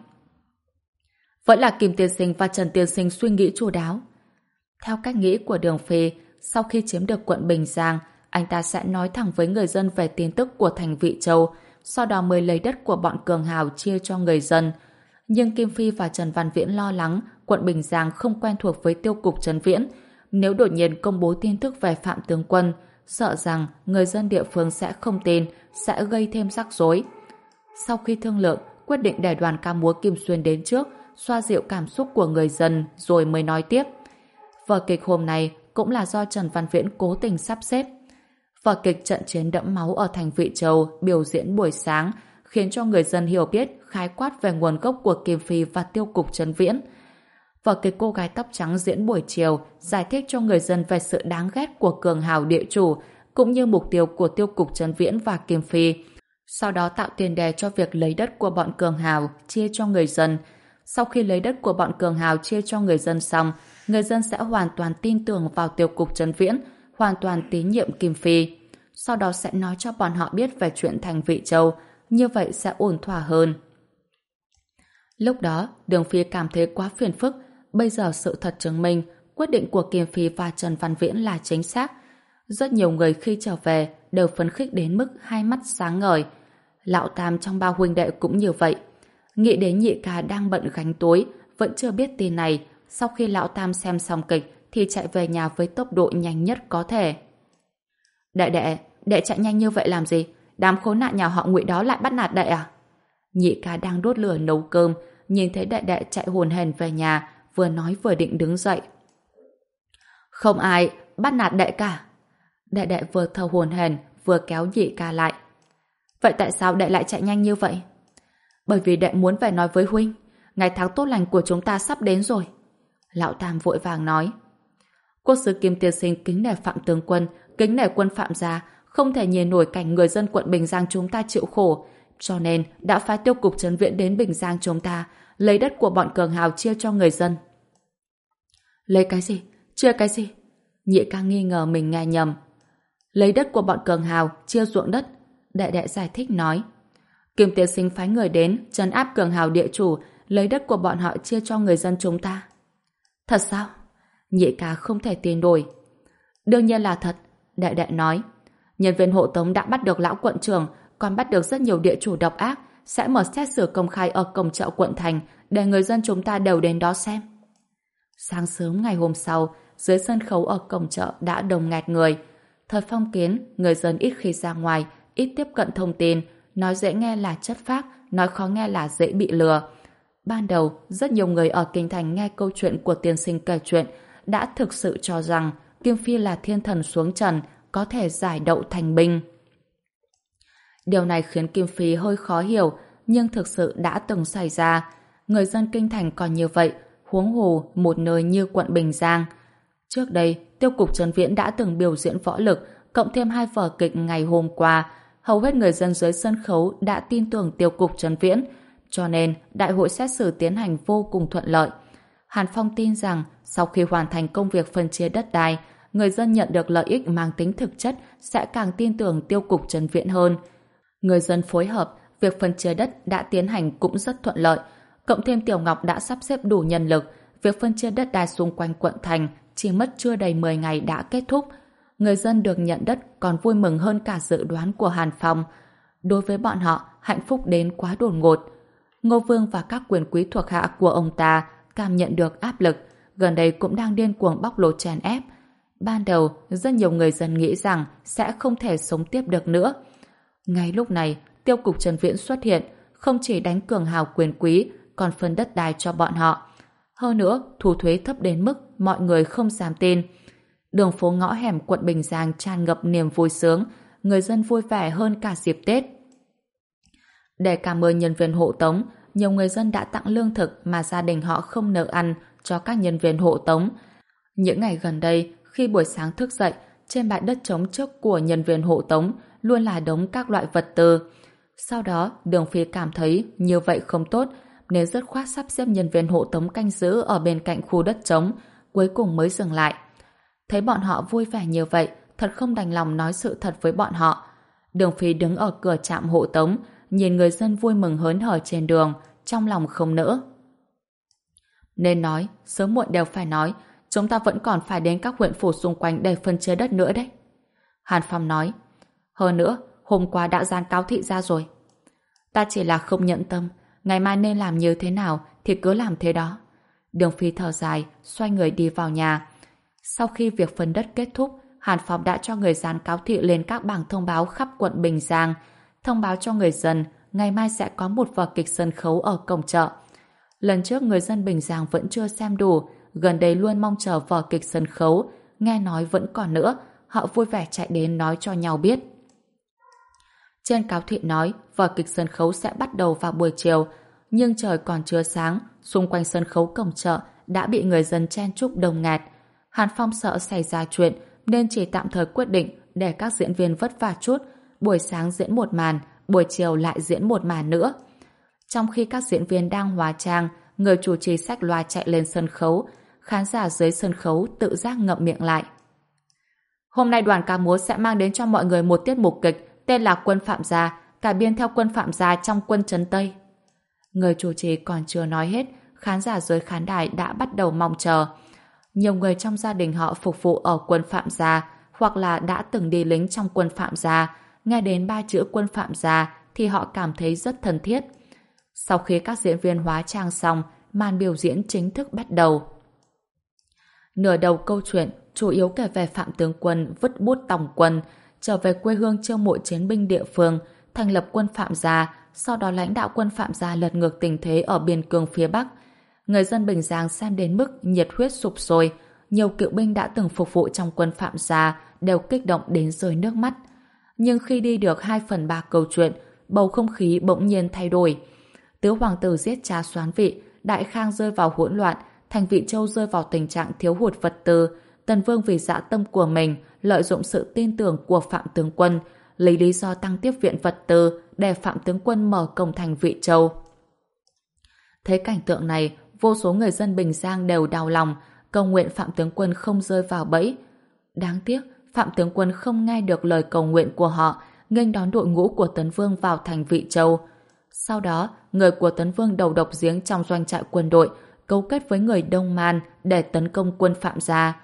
Vẫn là Kim Tiên Sinh và Trần Tiên Sinh suy nghĩ chu đáo. Theo cách nghĩ của Đường Phi, sau khi chiếm được quận Bình Giang, anh ta sẽ nói thẳng với người dân về tin tức của thành Vị Châu, sau đó mới lấy đất của bọn cường hào chia cho người dân. Nhưng Kim Phi và Trần Văn Viễn lo lắng quận Bình Giang không quen thuộc với Tiêu Cục Trấn Viễn. Nếu đột nhiên công bố tin tức về Phạm Tướng Quân, sợ rằng người dân địa phương sẽ không tin, sẽ gây thêm rắc rối. Sau khi thương lượng, quyết định để đoàn ca múa Kim Xuyên đến trước, xoa dịu cảm xúc của người dân rồi mới nói tiếp. Vở kịch hôm nay cũng là do Trần Văn Viễn cố tình sắp xếp. Vở kịch trận chiến đẫm máu ở thành Vị Châu biểu diễn buổi sáng khiến cho người dân hiểu biết khái quát về nguồn gốc của Kim Phi và Tiêu Cục Trấn Viễn. Vở kịch Cô gái tóc trắng diễn buổi chiều giải thích cho người dân về sự đáng ghét của cường hào địa chủ cũng như mục tiêu của Tiêu Cục Trấn Viễn và Kim Phi. Sau đó tạo tiền đề cho việc lấy đất của bọn cường hào chia cho người dân. Sau khi lấy đất của bọn cường hào chia cho người dân xong, người dân sẽ hoàn toàn tin tưởng vào Tiêu Cục Trấn Viễn, hoàn toàn tín nhiệm Kim Phi. Sau đó sẽ nói cho bọn họ biết về chuyện thành Vị Châu, như vậy sẽ ổn thỏa hơn. Lúc đó, Đường Phi cảm thấy quá phiền phức. Bây giờ sự thật chứng minh quyết định của Kim Phi và Trần Văn Viễn là chính xác. Rất nhiều người khi trở về đều phấn khích đến mức hai mắt sáng ngời. Lão Tam trong ba huynh đệ cũng như vậy. Nghĩ đến nhị ca đang bận gánh túi, vẫn chưa biết tin này. Sau khi Lão Tam xem xong kịch thì chạy về nhà với tốc độ nhanh nhất có thể. Đệ đệ, đệ chạy nhanh như vậy làm gì? Đám khốn nạn nhà họ Ngụy đó lại bắt nạt đệ à? Nhị ca đang đốt lửa nấu cơm, nhìn thấy đệ đệ chạy hồn hển về nhà, vừa nói vừa định đứng dậy. Không ai bắt nạt đệ cả. Đệ đệ vừa thở hổn hển vừa kéo nhị ca lại. Vậy tại sao đệ lại chạy nhanh như vậy? Bởi vì đệ muốn về nói với huynh, ngày tháng tốt lành của chúng ta sắp đến rồi. Lão Tam vội vàng nói. Quốc sư Kim Tiên Sinh kính nể Phạm Tướng Quân, kính nể quân Phạm gia, không thể nhìn nổi cảnh người dân quận Bình Giang chúng ta chịu khổ, cho nên đã phái Tiêu Cục Trấn Viễn đến Bình Giang chúng ta, lấy đất của bọn cường hào chia cho người dân. Lấy cái gì? Chia cái gì? Nhị ca nghi ngờ mình nghe nhầm. Lấy đất của bọn cường hào, chia ruộng đất. Đệ đệ giải thích nói. Kim Tiên Sinh phái người đến, trấn áp cường hào địa chủ, lấy đất của bọn họ chia cho người dân chúng ta. Thật sao? Nhị ca không thể tin nổi. Đương nhiên là thật, Đại Đại nói. Nhân viên hộ tống đã bắt được lão quận trưởng, còn bắt được rất nhiều địa chủ độc ác, sẽ mở xét xử công khai ở cổng chợ quận thành để người dân chúng ta đều đến đó xem. Sáng sớm ngày hôm sau, dưới sân khấu ở cổng chợ đã đông nghẹt người. Thời phong kiến, người dân ít khi ra ngoài, ít tiếp cận thông tin, nói dễ nghe là chất phác, nói khó nghe là dễ bị lừa. Ban đầu, rất nhiều người ở kinh thành nghe câu chuyện của tiên sinh kể chuyện đã thực sự cho rằng Kim Phi là thiên thần xuống trần, có thể giải đậu thành binh. Điều này khiến Kim Phi hơi khó hiểu, nhưng thực sự đã từng xảy ra. Người dân kinh thành còn như vậy, huống hồ một nơi như quận Bình Giang. Trước đây, Tiêu cục Trấn Viễn đã từng biểu diễn võ lực, cộng thêm hai vở kịch ngày hôm qua. Hầu hết người dân dưới sân khấu đã tin tưởng Tiêu cục Trấn Viễn, cho nên đại hội xét xử tiến hành vô cùng thuận lợi. Hàn Phong tin rằng sau khi hoàn thành công việc phân chia đất đai, người dân nhận được lợi ích mang tính thực chất sẽ càng tin tưởng Tiêu cục Trấn Viễn hơn. Người dân phối hợp, việc phân chia đất đã tiến hành cũng rất thuận lợi. Cộng thêm Tiểu Ngọc đã sắp xếp đủ nhân lực, việc phân chia đất đai xung quanh quận thành chỉ mất chưa đầy mười ngày đã kết thúc. Người dân được nhận đất còn vui mừng hơn cả dự đoán của Hàn Phong. Đối với bọn họ, hạnh phúc đến quá đột ngột. Ngô Vương và các quyền quý thuộc hạ của ông ta cảm nhận được áp lực, gần đây cũng đang điên cuồng bóc lột chèn ép. Ban đầu, rất nhiều người dân nghĩ rằng sẽ không thể sống tiếp được nữa. Ngay lúc này, Tiêu cục Trấn Viễn xuất hiện, không chỉ đánh cường hào quyền quý, còn phân đất đai cho bọn họ. Hơn nữa, thu thuế thấp đến mức mọi người không dám tin. Đường phố ngõ hẻm quận Bình Giang tràn ngập niềm vui sướng, người dân vui vẻ hơn cả dịp Tết. Để cảm ơn nhân viên hộ tống, nhiều người dân đã tặng lương thực mà gia đình họ không nợ ăn cho các nhân viên hộ tống. Những ngày gần đây, khi buổi sáng thức dậy, trên bãi đất trống trước của nhân viên hộ tống luôn là đống các loại vật tư. Sau đó, Đường Phi cảm thấy như vậy không tốt, nên dứt khoát sắp xếp nhân viên hộ tống canh giữ ở bên cạnh khu đất trống, cuối cùng mới dừng lại. Thấy bọn họ vui vẻ như vậy, thật không đành lòng nói sự thật với bọn họ. Đường Phi đứng ở cửa trạm hộ tống, nhìn người dân vui mừng hớn hở trên đường, trong lòng không nỡ. Nên nói, sớm muộn đều phải nói, chúng ta vẫn còn phải đến các huyện phủ xung quanh để phân chia đất nữa đấy. Hàn Phong nói, hơn nữa, hôm qua đã dán cáo thị ra rồi. Ta chỉ là không nhận tâm, ngày mai nên làm như thế nào thì cứ làm thế đó. Đường Phi thở dài, xoay người đi vào nhà. Sau khi việc phân đất kết thúc, Hàn Phong đã cho người dán cáo thị lên các bảng thông báo khắp quận Bình Giang, thông báo cho người dân ngày mai sẽ có một vở kịch sân khấu ở cổng chợ. Lần trước người dân Bình Giang vẫn chưa xem đủ, gần đây luôn mong chờ vở kịch sân khấu, nghe nói vẫn còn nữa, họ vui vẻ chạy đến nói cho nhau biết. Trên cáo thị nói vở kịch sân khấu sẽ bắt đầu vào buổi chiều, nhưng trời còn chưa sáng, xung quanh sân khấu cổng chợ đã bị người dân chen chúc đông nghẹt. Hàn Phong sợ xảy ra chuyện nên chỉ tạm thời quyết định để các diễn viên vất vả chút, buổi sáng diễn một màn, buổi chiều lại diễn một màn nữa. Trong khi các diễn viên đang hóa trang, người chủ trì xách loa chạy lên sân khấu, khán giả dưới sân khấu tự giác ngậm miệng lại. Hôm nay đoàn ca múa sẽ mang đến cho mọi người một tiết mục kịch tên là Quân Phạm Gia, cải biên theo Quân Phạm Gia trong Quân Trấn Tây. Người chủ trì còn chưa nói hết, khán giả dưới khán đài đã bắt đầu mong chờ. Nhiều người trong gia đình họ phục vụ ở Quân Phạm Gia hoặc là đã từng đi lính trong Quân Phạm Gia, nghe đến ba chữ Quân Phạm Gia thì họ cảm thấy rất thân thiết. Sau khi các diễn viên hóa trang xong, màn biểu diễn chính thức bắt đầu. Nửa đầu câu chuyện chủ yếu kể về Phạm Tướng Quân vứt bút tòng quân, trở về quê hương chiêu mộ chiến binh địa phương, thành lập Quân Phạm Gia, sau đó lãnh đạo Quân Phạm Gia lật ngược tình thế ở biên cương phía Bắc. Người dân Bình Giang xem đến mức nhiệt huyết sục sôi, nhiều cựu binh đã từng phục vụ trong Quân Phạm Gia đều kích động đến rơi nước mắt. Nhưng khi đi được hai phần ba câu chuyện, bầu không khí bỗng nhiên thay đổi. Tứ hoàng tử giết cha soán vị, Đại Khang rơi vào hỗn loạn, Thành Vị Châu rơi vào tình trạng thiếu hụt vật tư, Tần Vương vì dạ tâm của mình lợi dụng sự tin tưởng của Phạm Tướng Quân, lấy lý do tăng tiếp viện vật tư để Phạm Tướng Quân mở công Thành Vị Châu. Thấy cảnh tượng này, vô số người dân Bình Giang đều đau lòng, cầu nguyện Phạm Tướng Quân không rơi vào bẫy. Đáng tiếc, Phạm Tướng Quân không nghe được lời cầu nguyện của họ, nghênh đón đội ngũ của Tấn Vương vào Thành Vị Châu. Sau đó, người của Tấn Vương đầu độc giếng trong doanh trại quân đội, cấu kết với người Đông Man để tấn công Quân Phạm Gia.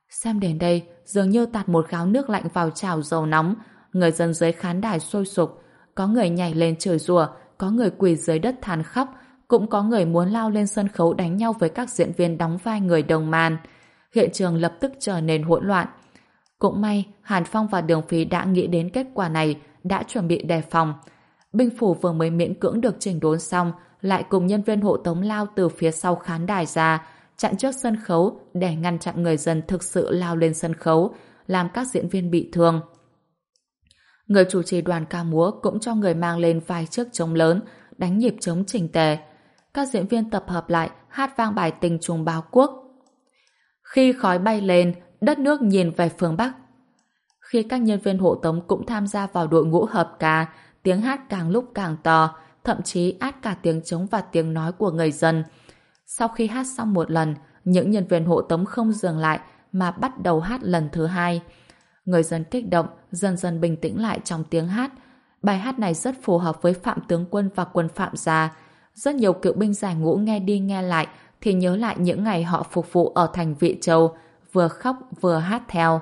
Xem đến đây, dường như tạt một gáo nước lạnh vào chảo dầu nóng, người dân dưới khán đài sôi sục, có người nhảy lên chửi rủa, có người quỳ dưới đất than khóc, cũng có người muốn lao lên sân khấu đánh nhau với các diễn viên đóng vai người đồng màn. Hiện trường lập tức trở nên hỗn loạn. Cũng may, Hàn Phong và Đường Phi đã nghĩ đến kết quả này, đã chuẩn bị đề phòng. Binh phủ vừa mới miễn cưỡng được chỉnh đốn xong, lại cùng nhân viên hộ tống lao từ phía sau khán đài ra, chặn trước sân khấu để ngăn chặn người dân thực sự lao lên sân khấu, làm các diễn viên bị thương. Người chủ trì đoàn ca múa cũng cho người mang lên vài chiếc trống lớn, đánh nhịp trống chỉnh tề. Các diễn viên tập hợp lại, hát vang bài Tình Trùng Báo Quốc. Khi khói bay lên, đất nước nhìn về phương Bắc. Khi các nhân viên hộ tống cũng tham gia vào đội ngũ hợp ca, tiếng hát càng lúc càng to, thậm chí át cả tiếng trống và tiếng nói của người dân. Sau khi hát xong một lần, những nhân viên hộ tống không dừng lại mà bắt đầu hát lần thứ hai. Người dân kích động, dần dần bình tĩnh lại trong tiếng hát. Bài hát này rất phù hợp với Phạm Tướng Quân và quân Phạm gia. Rất nhiều cựu binh giải ngũ nghe đi nghe lại thì nhớ lại những ngày họ phục vụ ở thành Vị Châu, vừa khóc vừa hát theo.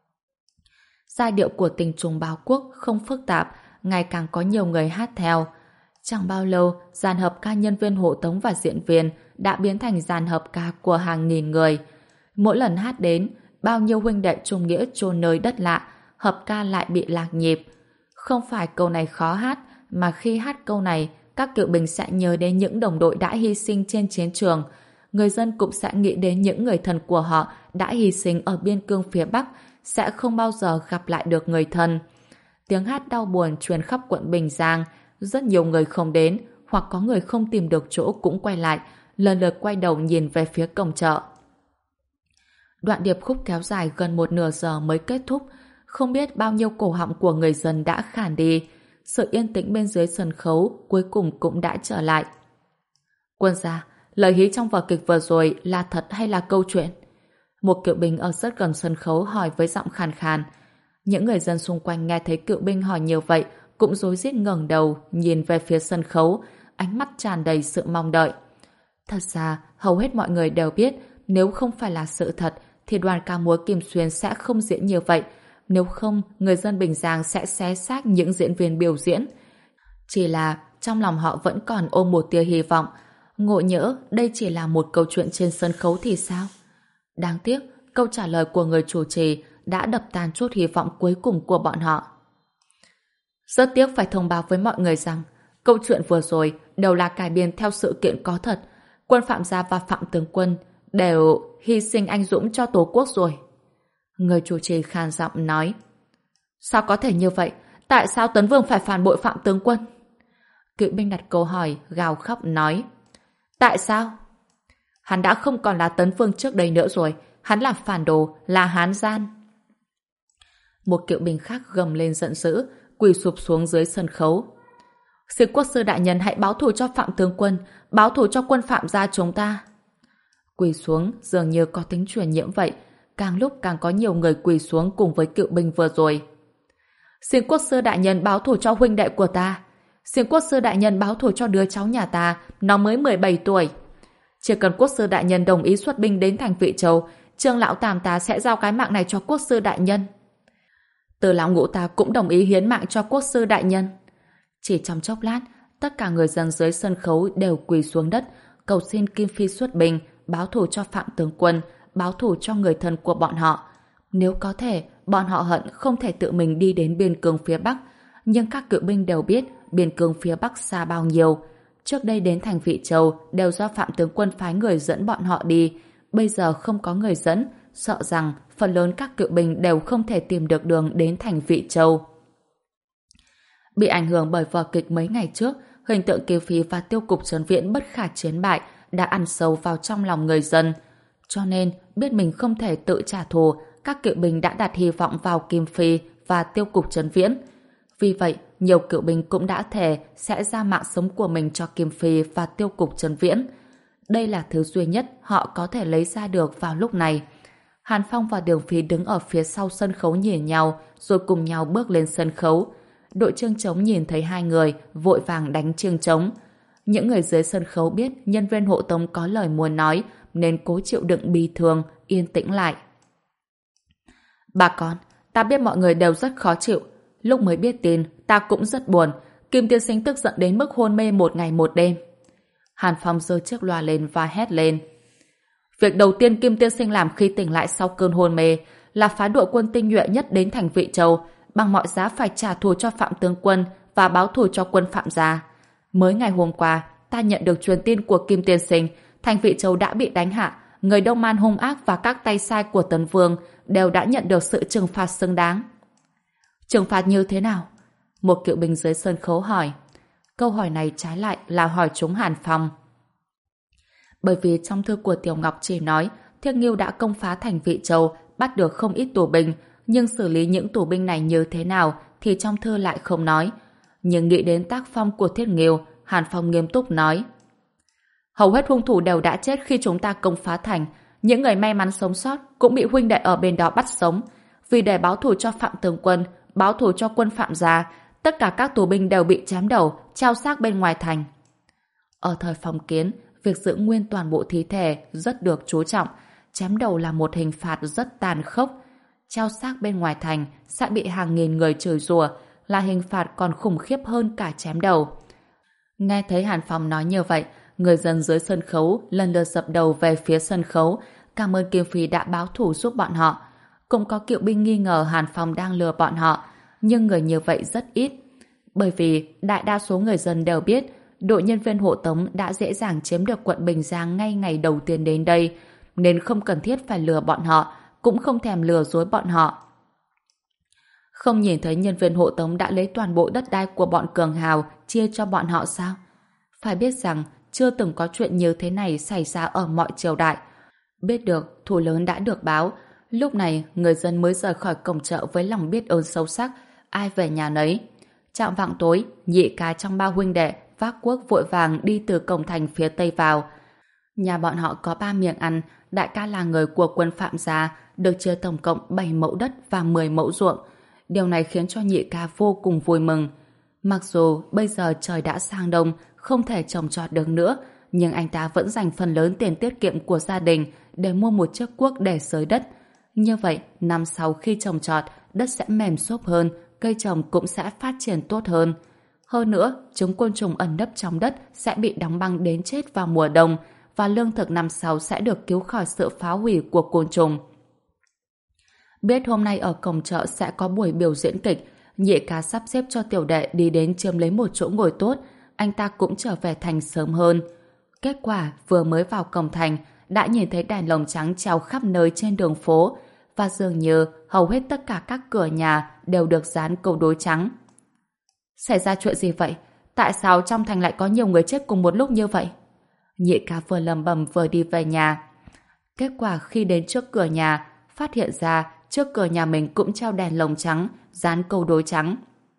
Giai điệu của Tình Trùng Báo Quốc không phức tạp, ngày càng có nhiều người hát theo. Chẳng bao lâu, dàn hợp ca nhân viên hộ tống và diễn viên đã biến thành dàn hợp ca của hàng nghìn người. Mỗi lần hát đến, bao nhiêu huynh đệ trung nghĩa chôn nơi đất lạ, hợp ca lại bị lạc nhịp. Không phải câu này khó hát, mà khi hát câu này, các cựu binh sẽ nhớ đến những đồng đội đã hy sinh trên chiến trường. Người dân cũng sẽ nghĩ đến những người thân của họ đã hy sinh ở biên cương phía Bắc, sẽ không bao giờ gặp lại được người thân. Tiếng hát đau buồn truyền khắp quận Bình Giang, rất nhiều người không đến, hoặc có người không tìm được chỗ cũng quay lại, lần lượt quay đầu nhìn về phía cổng chợ. Đoạn điệp khúc kéo dài gần một nửa giờ mới kết thúc, không biết bao nhiêu cổ họng của người dân đã khản đi. Sự yên tĩnh bên dưới sân khấu cuối cùng cũng đã trở lại. Quân gia, lời hí trong vở kịch vừa rồi là thật hay là câu chuyện? Một cựu binh ở rất gần sân khấu hỏi với giọng khàn khàn. Những người dân xung quanh nghe thấy cựu binh hỏi nhiều vậy cũng rối rít ngẩng đầu nhìn về phía sân khấu, ánh mắt tràn đầy sự mong đợi. Thật ra, hầu hết mọi người đều biết nếu không phải là sự thật thì đoàn ca múa Kim Xuyên sẽ không diễn như vậy. Nếu không, người dân Bình Giang sẽ xé xác những diễn viên biểu diễn. Chỉ là trong lòng họ vẫn còn ôm một tia hy vọng. Ngộ nhỡ đây chỉ là một câu chuyện trên sân khấu thì sao? Đáng tiếc, câu trả lời của người chủ trì đã đập tan chút hy vọng cuối cùng của bọn họ. Rất tiếc phải thông báo với mọi người rằng câu chuyện vừa rồi đều là cải biên theo sự kiện có thật. Quân Phạm gia và Phạm Tướng Quân đều hy sinh anh dũng cho Tổ quốc rồi. Người chủ trì khàn giọng nói. Sao có thể như vậy? Tại sao Tấn Vương phải phản bội Phạm Tướng Quân? Cựu binh đặt câu hỏi, gào khóc nói. Tại sao? Hắn đã không còn là Tấn Vương trước đây nữa rồi. Hắn là phản đồ, là hán gian. Một cựu binh khác gầm lên giận dữ, quỳ sụp xuống dưới sân khấu. Xin quốc sư đại nhân hãy báo thù cho Phạm Tướng Quân, báo thù cho quân Phạm gia chúng ta. Quỳ xuống dường như có tính truyền nhiễm vậy, càng lúc càng có nhiều người quỳ xuống cùng với cựu binh vừa rồi. Xin quốc sư đại nhân báo thù cho huynh đệ của ta. Xin quốc sư đại nhân báo thù cho đứa cháu nhà ta, nó mới mười bảy tuổi. Chỉ cần quốc sư đại nhân đồng ý xuất binh đến thành Vị Châu, Trương lão tam ta sẽ giao cái mạng này cho quốc sư đại nhân. Từ lão ngũ ta cũng đồng ý hiến mạng cho quốc sư đại nhân. Chỉ trong chốc lát, tất cả người dân dưới sân khấu đều quỳ xuống đất, cầu xin Kim Phi xuất binh, báo thù cho Phạm Tướng Quân, báo thù cho người thân của bọn họ. Nếu có thể, bọn họ hận không thể tự mình đi đến biên cương phía Bắc, nhưng các cựu binh đều biết biên cương phía Bắc xa bao nhiêu. Trước đây đến thành Vị Châu đều do Phạm Tướng Quân phái người dẫn bọn họ đi, bây giờ không có người dẫn, sợ rằng phần lớn các cựu binh đều không thể tìm được đường đến thành Vị Châu. Bị ảnh hưởng bởi vở kịch mấy ngày trước, hình tượng Kiều Phi và Tiêu Cục Trấn Viễn bất khả chiến bại đã ăn sâu vào trong lòng người dân. Cho nên, biết mình không thể tự trả thù, các cựu binh đã đặt hy vọng vào Kim Phi và Tiêu Cục Trấn Viễn. Vì vậy, nhiều cựu binh cũng đã thề sẽ ra mạng sống của mình cho Kim Phi và Tiêu Cục Trấn Viễn. Đây là thứ duy nhất họ có thể lấy ra được vào lúc này. Hàn Phong và Đường Phi đứng ở phía sau sân khấu nhìn nhau, rồi cùng nhau bước lên sân khấu. Đội chương trống nhìn thấy hai người, vội vàng đánh chương trống. Những người dưới sân khấu biết nhân viên hộ tống có lời muốn nói, nên cố chịu đựng bi thương, yên tĩnh lại. Bà con, ta biết mọi người đều rất khó chịu. Lúc mới biết tin, ta cũng rất buồn. Kim tiên sinh tức giận đến mức hôn mê một ngày một đêm. Hàn Phong giơ chiếc loa lên và hét lên. Việc đầu tiên Kim tiên sinh làm khi tỉnh lại sau cơn hôn mê là phái đội quân tinh nhuệ nhất đến thành Vị Châu, bằng mọi giá phải trả thù cho Phạm tướng quân và báo thù cho quân Phạm gia. Mới ngày hôm qua, ta nhận được truyền tin của Kim tiên sinh, thành Vị Châu đã bị đánh hạ, người Đông Man hung ác và các tay sai của Tấn Vương đều đã nhận được sự trừng phạt xứng đáng. Trừng phạt như thế nào? Một kỵ binh dưới sân khấu hỏi. Câu hỏi này trái lại là hỏi chúng Hàn Phong. Bởi vì trong thư của Tiểu Ngọc chỉ nói Thiết Nghiêu đã công phá thành Vị Châu, bắt được không ít tù binh, nhưng xử lý những tù binh này như thế nào thì trong thư lại không nói. Nhưng nghĩ đến tác phong của Thiết Nghiêu, Hàn Phong nghiêm túc nói. Hầu hết hung thủ đều đã chết khi chúng ta công phá thành, những người may mắn sống sót cũng bị huynh đệ ở bên đó bắt sống. Vì để báo thù cho Phạm tướng quân, báo thù cho quân Phạm gia, tất cả các tù binh đều bị chém đầu, treo xác bên ngoài thành. Ở thời phong kiến, việc giữ nguyên toàn bộ thi thể rất được chú trọng. Chém đầu là một hình phạt rất tàn khốc. Treo xác bên ngoài thành sẽ bị hàng nghìn người chửi rủa, là hình phạt còn khủng khiếp hơn cả chém đầu. Nghe thấy Hàn Phong nói như vậy, người dân dưới sân khấu lần lượt dập đầu về phía sân khấu, cảm ơn Kim Phi đã báo thủ giúp bọn họ. Cũng có cựu binh nghi ngờ Hàn Phong đang lừa bọn họ, nhưng người như vậy rất ít. Bởi vì đại đa số người dân đều biết đội nhân viên hộ tống đã dễ dàng chiếm được quận Bình Giang ngay ngày đầu tiên đến đây, nên không cần thiết phải lừa bọn họ, cũng không thèm lừa dối bọn họ. Không nhìn thấy nhân viên hộ tống đã lấy toàn bộ đất đai của bọn cường hào chia cho bọn họ sao? Phải biết rằng chưa từng có chuyện như thế này xảy ra ở mọi triều đại. Biết được thù lớn đã được báo, lúc này người dân mới rời khỏi cổng chợ với lòng biết ơn sâu sắc, ai về nhà nấy. Chạng vạng tối, Nhị Ca trong ba huynh đệ vác cuốc vội vàng đi từ cổng thành phía tây vào. Nhà bọn họ có ba miệng ăn, đại ca là người của quân Phạm gia, được chia tổng cộng bảy mẫu đất và mười mẫu ruộng. Điều này khiến cho Nhị Ca vô cùng vui mừng. Mặc dù bây giờ trời đã sang đông, không thể trồng trọt được nữa, nhưng anh ta vẫn dành phần lớn tiền tiết kiệm của gia đình để mua một chiếc cuốc để xới đất. Như vậy, năm sau khi trồng trọt, đất sẽ mềm xốp hơn, cây trồng cũng sẽ phát triển tốt hơn. Hơn nữa, chúng côn trùng ẩn nấp trong đất sẽ bị đóng băng đến chết vào mùa đông, và lương thực năm sau sẽ được cứu khỏi sự phá hủy của côn trùng. Biết hôm nay ở cổng chợ sẽ có buổi biểu diễn kịch, Nhị Ca sắp xếp cho tiểu đệ đi đến chiếm lấy một chỗ ngồi tốt, anh ta cũng trở về thành sớm hơn. Kết quả vừa mới vào cổng thành đã nhìn thấy đèn lồng trắng treo khắp nơi trên đường phố, và dường như hầu hết tất cả các cửa nhà đều được dán câu đối trắng. Xảy ra chuyện gì vậy? Tại sao trong thành lại có nhiều người chết cùng một lúc như vậy? Nhị Ca vừa lầm bầm vừa đi về nhà. Kết quả khi đến trước cửa nhà, phát hiện ra trước cửa nhà mình cũng treo đèn lồng trắng, dán câu đối trắng.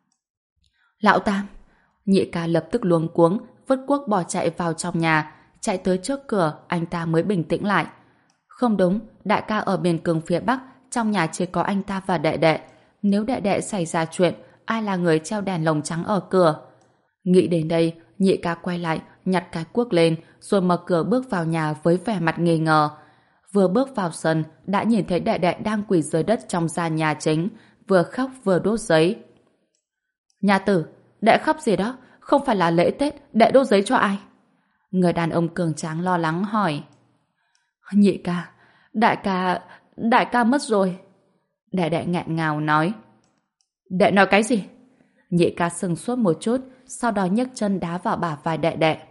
Lão Tam! Nhị Ca lập tức luống cuống, vứt cuốc bỏ chạy vào trong nhà. Chạy tới trước cửa, anh ta mới bình tĩnh lại. Không đúng, đại ca ở biên cương phía Bắc, trong nhà chỉ có anh ta và đệ đệ. Nếu đệ đệ xảy ra chuyện, ai là người treo đèn lồng trắng ở cửa? Nghĩ đến đây, Nhị Ca quay lại, nhặt cái cuốc lên, rồi mở cửa bước vào nhà với vẻ mặt nghi ngờ. Vừa bước vào sân, đã nhìn thấy đệ đệ đang quỳ dưới đất trong gian nhà chính, vừa khóc vừa đốt giấy. Nhà tử, đệ khóc gì đó? Không phải là lễ Tết, đệ đốt giấy cho ai? Người đàn ông cường tráng lo lắng hỏi. Nhị Ca, đại ca, đại ca mất rồi. Đệ đệ nghẹn ngào nói. Đệ nói cái gì? Nhị Ca sừng sốt một chút, sau đó nhấc chân đá vào bả vai đệ đệ.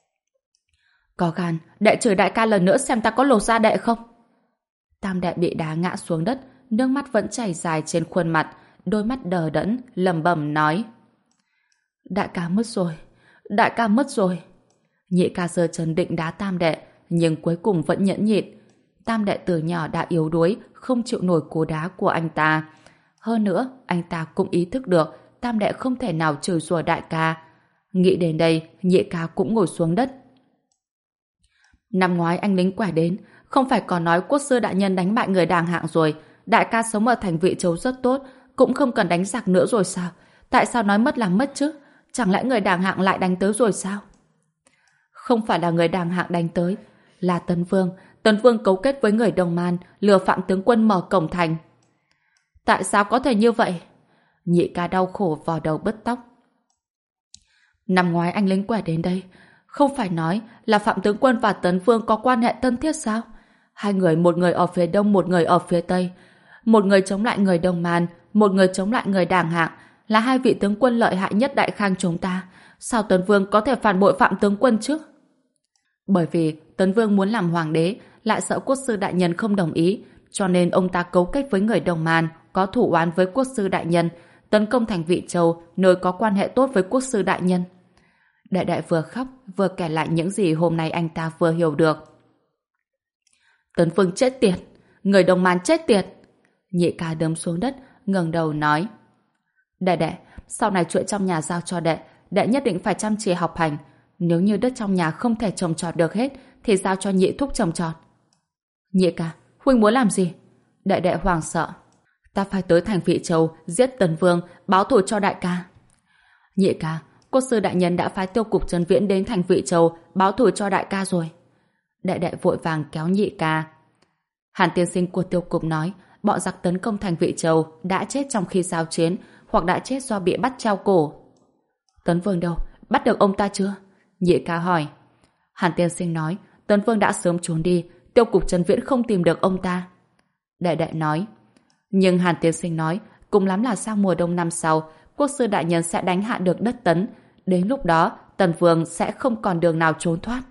Có gan, đệ chửi đại ca lần nữa xem ta có lột da đệ không? Tam đệ bị đá ngã xuống đất, nước mắt vẫn chảy dài trên khuôn mặt, đôi mắt đờ đẫn, lẩm bẩm nói. Đại ca mất rồi, đại ca mất rồi. Nhị Ca giơ chân định đá tam đệ, nhưng cuối cùng vẫn nhẫn nhịn. Tam đệ từ nhỏ đã yếu đuối, không chịu nổi cú đá của anh ta. Hơn nữa, anh ta cũng ý thức được tam đệ không thể nào chửi rủa đại ca. Nghĩ đến đây, Nhị Ca cũng ngồi xuống đất. Năm ngoái anh lính quẻ đến, không phải còn nói quốc sư đại nhân đánh bại người Đàng Hạng rồi, đại ca sống ở thành Vị Châu rất tốt, cũng không cần đánh giặc nữa rồi sao? Tại sao nói mất là mất chứ? Chẳng lẽ người Đàng Hạng lại đánh tới rồi sao? Không phải là người Đàng Hạng đánh tới, là Tấn Vương. Tấn Vương cấu kết với người Đông Man, lừa Phạm tướng quân mở cổng thành. Tại sao có thể như vậy? Nhị ca đau khổ vò đầu bứt tóc. Năm ngoái anh lính quẻ đến đây, không phải nói là Phạm tướng quân và Tấn Vương có quan hệ thân thiết sao? Hai người, một người ở phía đông, một người ở phía tây. Một người chống lại người Đông Man, một người chống lại người Đảng Hạng, là hai vị tướng quân lợi hại nhất Đại Khang chúng ta. Sao Tấn Vương có thể phản bội Phạm tướng quân chứ? Bởi vì Tấn Vương muốn làm hoàng đế, lại sợ quốc sư đại nhân không đồng ý, cho nên ông ta cấu kết với người Đông Man, có thủ oán với quốc sư đại nhân, tấn công thành Vị Châu, nơi có quan hệ tốt với quốc sư đại nhân. Đại đại vừa khóc, vừa kể lại những gì hôm nay anh ta vừa hiểu được. Tấn Vương chết tiệt, người Đông Man chết tiệt. Nhị ca đấm xuống đất, ngẩng đầu nói: Đệ đệ, sau này chuyện trong nhà giao cho đệ, đệ nhất định phải chăm chỉ học hành. Nếu như đất trong nhà không thể trồng trọt được hết, thì giao cho nhị thúc trồng trọt. Nhị ca, huynh muốn làm gì? Đệ đệ hoảng sợ. Ta phải tới thành Vị Châu, giết Tấn Vương, báo thù cho đại ca. Nhị ca, quốc sư đại nhân đã phái Tiêu Cục Trấn Viễn đến thành Vị Châu, báo thù cho đại ca rồi. Đệ đệ vội vàng kéo nhị ca. Hàn tiên sinh của Tiêu Cục nói, bọn giặc tấn công thành Vị Châu đã chết trong khi giao chiến, hoặc đã chết do bị bắt treo cổ. Tấn Vương đâu? Bắt được ông ta chưa? Nhị ca hỏi. Hàn tiên sinh nói, Tấn Vương đã sớm trốn đi, Tiêu Cục Trấn Viễn không tìm được ông ta. Đệ đệ nói. Nhưng Hàn tiên sinh nói, cùng lắm là sang mùa đông năm sau, quốc sư đại nhân sẽ đánh hạ được đất Tấn. Đến lúc đó, Tần Vương sẽ không còn đường nào trốn thoát.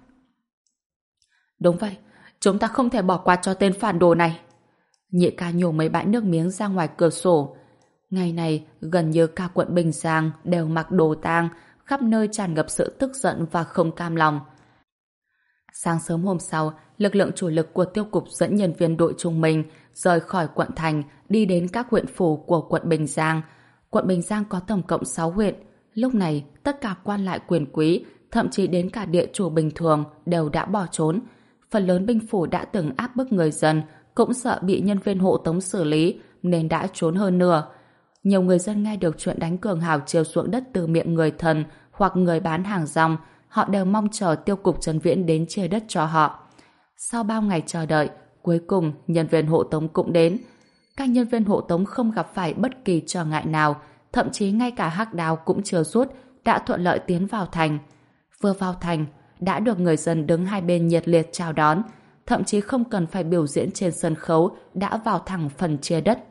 Đúng vậy, chúng ta không thể bỏ qua cho tên phản đồ này. Nhị ca nhổ mấy bãi nước miếng ra ngoài cửa sổ. Ngày này, gần như cả quận Bình Giang đều mặc đồ tang, khắp nơi tràn ngập sự tức giận và không cam lòng. Sáng sớm hôm sau, lực lượng chủ lực của Tiêu Cục dẫn nhân viên đội trung mình rời khỏi quận thành, đi đến các huyện phủ của quận Bình Giang. Quận Bình Giang có tổng cộng sáu huyện. Lúc này, tất cả quan lại quyền quý, thậm chí đến cả địa chủ bình thường đều đã bỏ trốn. Phần lớn binh phủ đã từng áp bức người dân, cũng sợ bị nhân viên hộ tống xử lý, nên đã trốn hơn nửa. Nhiều người dân nghe được chuyện đánh cường hào chiều xuống đất từ miệng người thần hoặc người bán hàng rong, họ đều mong chờ Tiêu Cục Trấn Viễn đến chia đất cho họ. Sau bao ngày chờ đợi, cuối cùng nhân viên hộ tống cũng đến. Các nhân viên hộ tống không gặp phải bất kỳ trở ngại nào, thậm chí ngay cả hắc đao cũng chưa rút, đã thuận lợi tiến vào thành. Vừa vào thành, đã được người dân đứng hai bên nhiệt liệt chào đón, thậm chí không cần phải biểu diễn trên sân khấu, đã vào thẳng phần chia đất.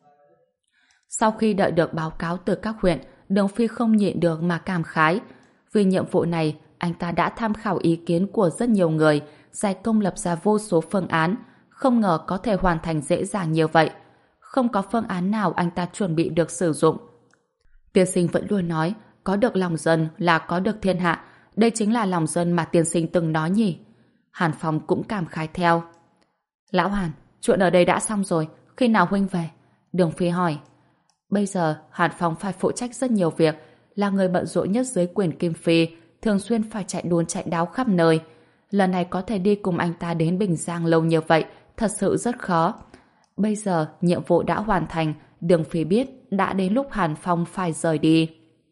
Sau khi đợi được báo cáo từ các huyện, Đường Phi không nhịn được mà cảm khái. Vì nhiệm vụ này, anh ta đã tham khảo ý kiến của rất nhiều người, giải công lập ra vô số phương án, không ngờ có thể hoàn thành dễ dàng như vậy. Không có phương án nào anh ta chuẩn bị được sử dụng. Tiên sinh vẫn luôn nói, có được lòng dân là có được thiên hạ. Đây chính là lòng dân mà tiên sinh từng nói nhỉ? Hàn Phong cũng cảm khái theo. Lão Hàn, chuyện ở đây đã xong rồi, khi nào huynh về? Đường Phi hỏi. Bây giờ Hàn Phong phải phụ trách rất nhiều việc, là người bận rộn nhất dưới quyền Kim Phi, thường xuyên phải chạy đôn chạy đáo khắp nơi. Lần này có thể đi cùng anh ta đến Bình Giang lâu như vậy, thật sự rất khó. Bây giờ nhiệm vụ đã hoàn thành, Đường Phi biết đã đến lúc Hàn Phong phải rời đi.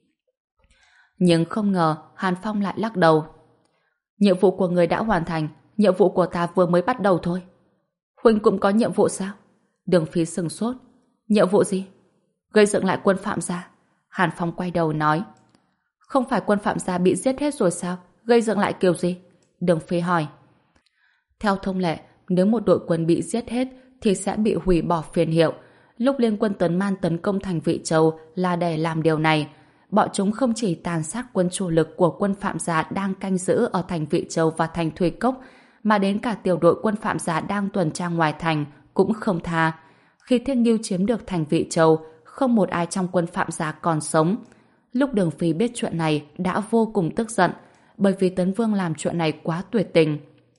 Nhưng không ngờ Hàn Phong lại lắc đầu. Nhiệm vụ của người đã hoàn thành, nhiệm vụ của ta vừa mới bắt đầu thôi. Huynh cũng có nhiệm vụ sao? Đường Phi sừng sốt. Nhiệm vụ gì? Gây dựng lại quân Phạm gia. Hàn Phong quay đầu nói. Không phải quân Phạm gia bị giết hết rồi sao? Gây dựng lại kiểu gì? Đường Phi hỏi. Theo thông lệ, nếu một đội quân bị giết hết thì sẽ bị hủy bỏ phiên hiệu. Lúc liên quân Tấn Man tấn công thành Vị Châu là để làm điều này. Bọn chúng không chỉ tàn sát quân chủ lực của quân Phạm gia đang canh giữ ở thành Vị Châu và thành Thủy Cốc, mà đến cả tiểu đội quân Phạm gia đang tuần tra ngoài thành cũng không tha. Khi Thiên Ngưu chiếm được thành Vị Châu, không một ai trong quân Phạm gia còn sống. Lúc Đường Phi biết chuyện này đã vô cùng tức giận, bởi vì Tấn Vương làm chuyện này quá tuyệt tình.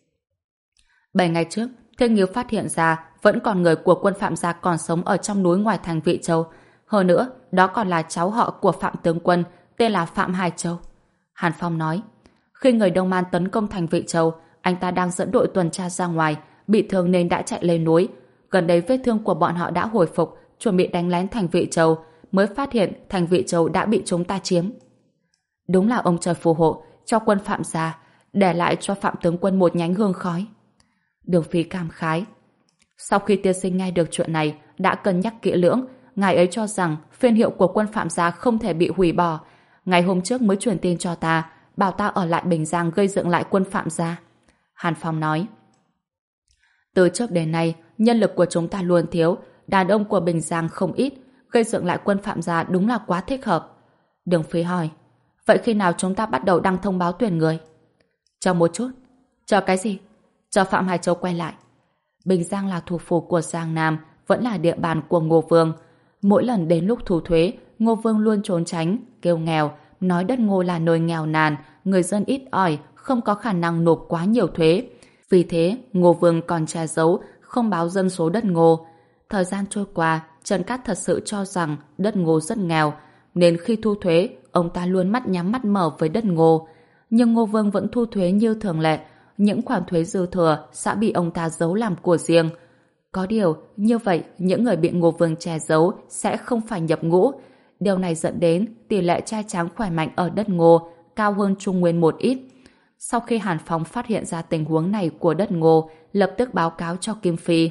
Bảy ngày trước, Thiên Ngưu phát hiện ra vẫn còn người của quân Phạm gia còn sống ở trong núi ngoài thành Vị Châu. Hơn nữa, đó còn là cháu họ của Phạm tướng quân, tên là Phạm Hải Châu. Hàn Phong nói, khi người Đông Man tấn công thành Vị Châu, anh ta đang dẫn đội tuần tra ra ngoài, bị thương nên đã chạy lên núi. Gần đây vết thương của bọn họ đã hồi phục, chuẩn bị đánh lén thành Vị Châu, mới phát hiện thành Vị Châu đã bị chúng ta chiếm. Đúng là ông trời phù hộ cho quân Phạm gia, để lại cho Phạm tướng quân một nhánh hương khói. Đường Phi cảm khái. Sau khi tiên sinh nghe được chuyện này, đã cân nhắc kỹ lưỡng, ngài ấy cho rằng phiên hiệu của quân Phạm gia không thể bị hủy bỏ. Ngày hôm trước mới truyền tin cho ta, bảo ta ở lại Bình Giang gây dựng lại quân Phạm gia. Hàn Phong nói. Từ trước đến nay, nhân lực của chúng ta luôn thiếu, đàn ông của Bình Giang không ít, gây dựng lại quân Phạm gia đúng là quá thích hợp. Đường Phi hỏi, vậy khi nào chúng ta bắt đầu đăng thông báo tuyển người? Chờ một chút. Chờ cái gì? Chờ Phạm Hải Châu quay lại. Bình Giang là thủ phủ của Giang Nam, vẫn là địa bàn của Ngô Vương. Mỗi lần đến lúc thu thuế, Ngô Vương luôn trốn tránh, kêu nghèo, nói đất Ngô là nơi nghèo nàn, người dân ít ỏi, không có khả năng nộp quá nhiều thuế. Vì thế, Ngô Vương còn che giấu, không báo dân số đất Ngô. Thời gian trôi qua, Trần Cát thật sự cho rằng đất Ngô rất nghèo, nên khi thu thuế, ông ta luôn mắt nhắm mắt mở với đất Ngô. Nhưng Ngô Vương vẫn thu thuế như thường lệ, những khoản thuế dư thừa sẽ bị ông ta giấu làm của riêng. Có điều, như vậy, những người bị Ngô Vương che giấu sẽ không phải nhập ngũ. Điều này dẫn đến tỷ lệ trai tráng khỏe mạnh ở đất Ngô cao hơn Trung Nguyên một ít. Sau khi Hàn Phong phát hiện ra tình huống này của đất Ngô, lập tức báo cáo cho Kim Phi.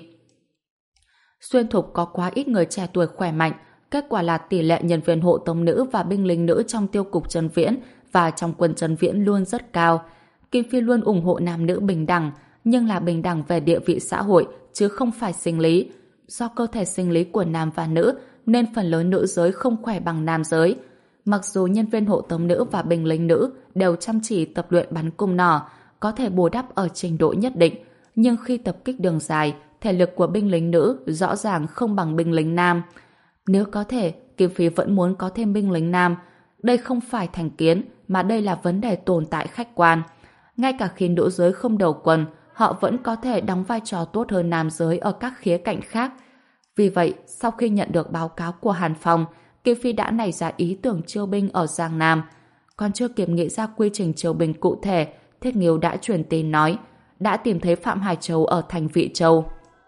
Xuyên Thục có quá ít người trẻ tuổi khỏe mạnh, kết quả là tỷ lệ nhân viên hộ tống nữ và binh lính nữ trong tiêu cục Trần Viễn và trong quân Trần Viễn luôn rất cao. Kim Phi luôn ủng hộ nam nữ bình đẳng, nhưng là bình đẳng về địa vị xã hội, chứ không phải sinh lý. Do cơ thể sinh lý của nam và nữ, nên phần lớn nữ giới không khỏe bằng nam giới. Mặc dù nhân viên hộ tống nữ và binh lính nữ đều chăm chỉ tập luyện bắn cung nỏ, có thể bù đắp ở trình độ nhất định, nhưng khi tập kích đường dài, thể lực của binh lính nữ rõ ràng không bằng binh lính nam. Nếu có thể, Kim Phi vẫn muốn có thêm binh lính nam. Đây không phải thành kiến, mà đây là vấn đề tồn tại khách quan. Ngay cả khi nữ giới không đầu quân, họ vẫn có thể đóng vai trò tốt hơn nam giới ở các khía cạnh khác. Vì vậy, sau khi nhận được báo cáo của Hàn Phong, Kim Phi đã nảy ra ý tưởng chiêu binh ở Giang Nam. Còn chưa kịp nghĩ ra quy trình chiêu binh cụ thể, Thiết Nghiêu đã truyền tin nói đã tìm thấy Phạm Hải Châu ở thành Vị Châu.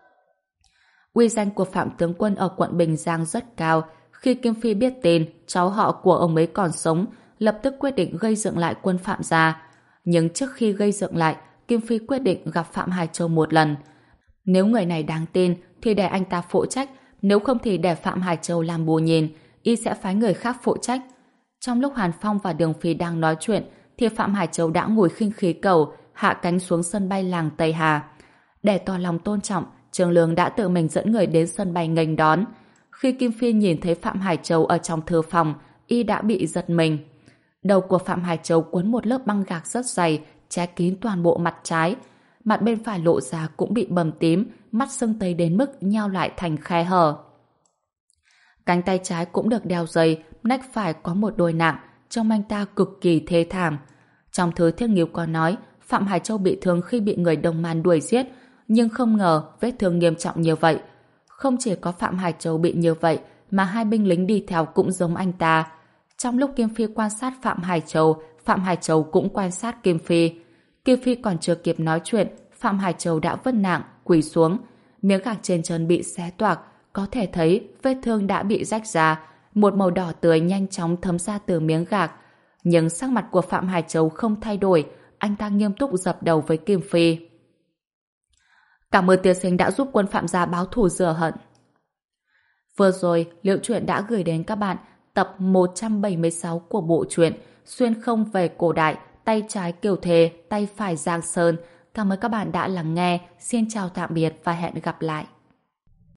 Uy danh của Phạm tướng quân ở quận Bình Giang rất cao. Khi Kim Phi biết tin cháu họ của ông ấy còn sống, lập tức quyết định gây dựng lại quân Phạm gia. Nhưng trước khi gây dựng lại, Kim Phi quyết định gặp Phạm Hải Châu một lần. Nếu người này đáng tin thì để anh ta phụ trách, nếu không thì để Phạm Hải Châu làm bù nhìn, y sẽ phái người khác phụ trách. Trong lúc Hàn Phong và Đường Phi đang nói chuyện thì Phạm Hải Châu đã ngồi khinh khí cầu hạ cánh xuống sân bay làng Tây Hà. Để tỏ lòng tôn trọng, Trường Lương đã tự mình dẫn người đến sân bay nghênh đón. Khi Kim Phi nhìn thấy Phạm Hải Châu ở trong thư phòng, y đã bị giật mình. Đầu của Phạm Hải Châu cuốn một lớp băng gạc rất dày, che kín toàn bộ mặt trái. Mặt bên phải lộ ra cũng bị bầm tím, mắt sưng tấy đến mức nhao lại thành khe hở. Cánh tay trái cũng được đeo dây, nách phải có một đôi nạng, trông anh ta cực kỳ thê thảm. Trong thư Thiết Nghiêu có nói, Phạm Hải Châu bị thương khi bị người Đông Man đuổi giết, nhưng không ngờ vết thương nghiêm trọng như vậy. Không chỉ có Phạm Hải Châu bị như vậy, mà hai binh lính đi theo cũng giống anh ta. Trong lúc Kim Phi quan sát Phạm Hải Châu, Phạm Hải Châu cũng quan sát Kim Phi. Kim Phi còn chưa kịp nói chuyện, Phạm Hải Châu đã vứt nạng, quỳ xuống. Miếng gạc trên chân bị xé toạc, có thể thấy vết thương đã bị rách ra, một màu đỏ tươi nhanh chóng thấm ra từ miếng gạc. Nhưng sắc mặt của Phạm Hải Châu không thay đổi, anh ta nghiêm túc dập đầu với Kim Phi. Cảm ơn tiên sinh đã giúp quân Phạm gia báo thù rửa hận. Vừa rồi, Liệu Truyện đã gửi đến các bạn tập một trăm bảy mươi sáu của bộ truyện Xuyên không về cổ đại, tay trái Kiều Thề, tay phải Giang Sơn. Cảm ơn các bạn đã lắng nghe. Xin chào tạm biệt và hẹn gặp lại.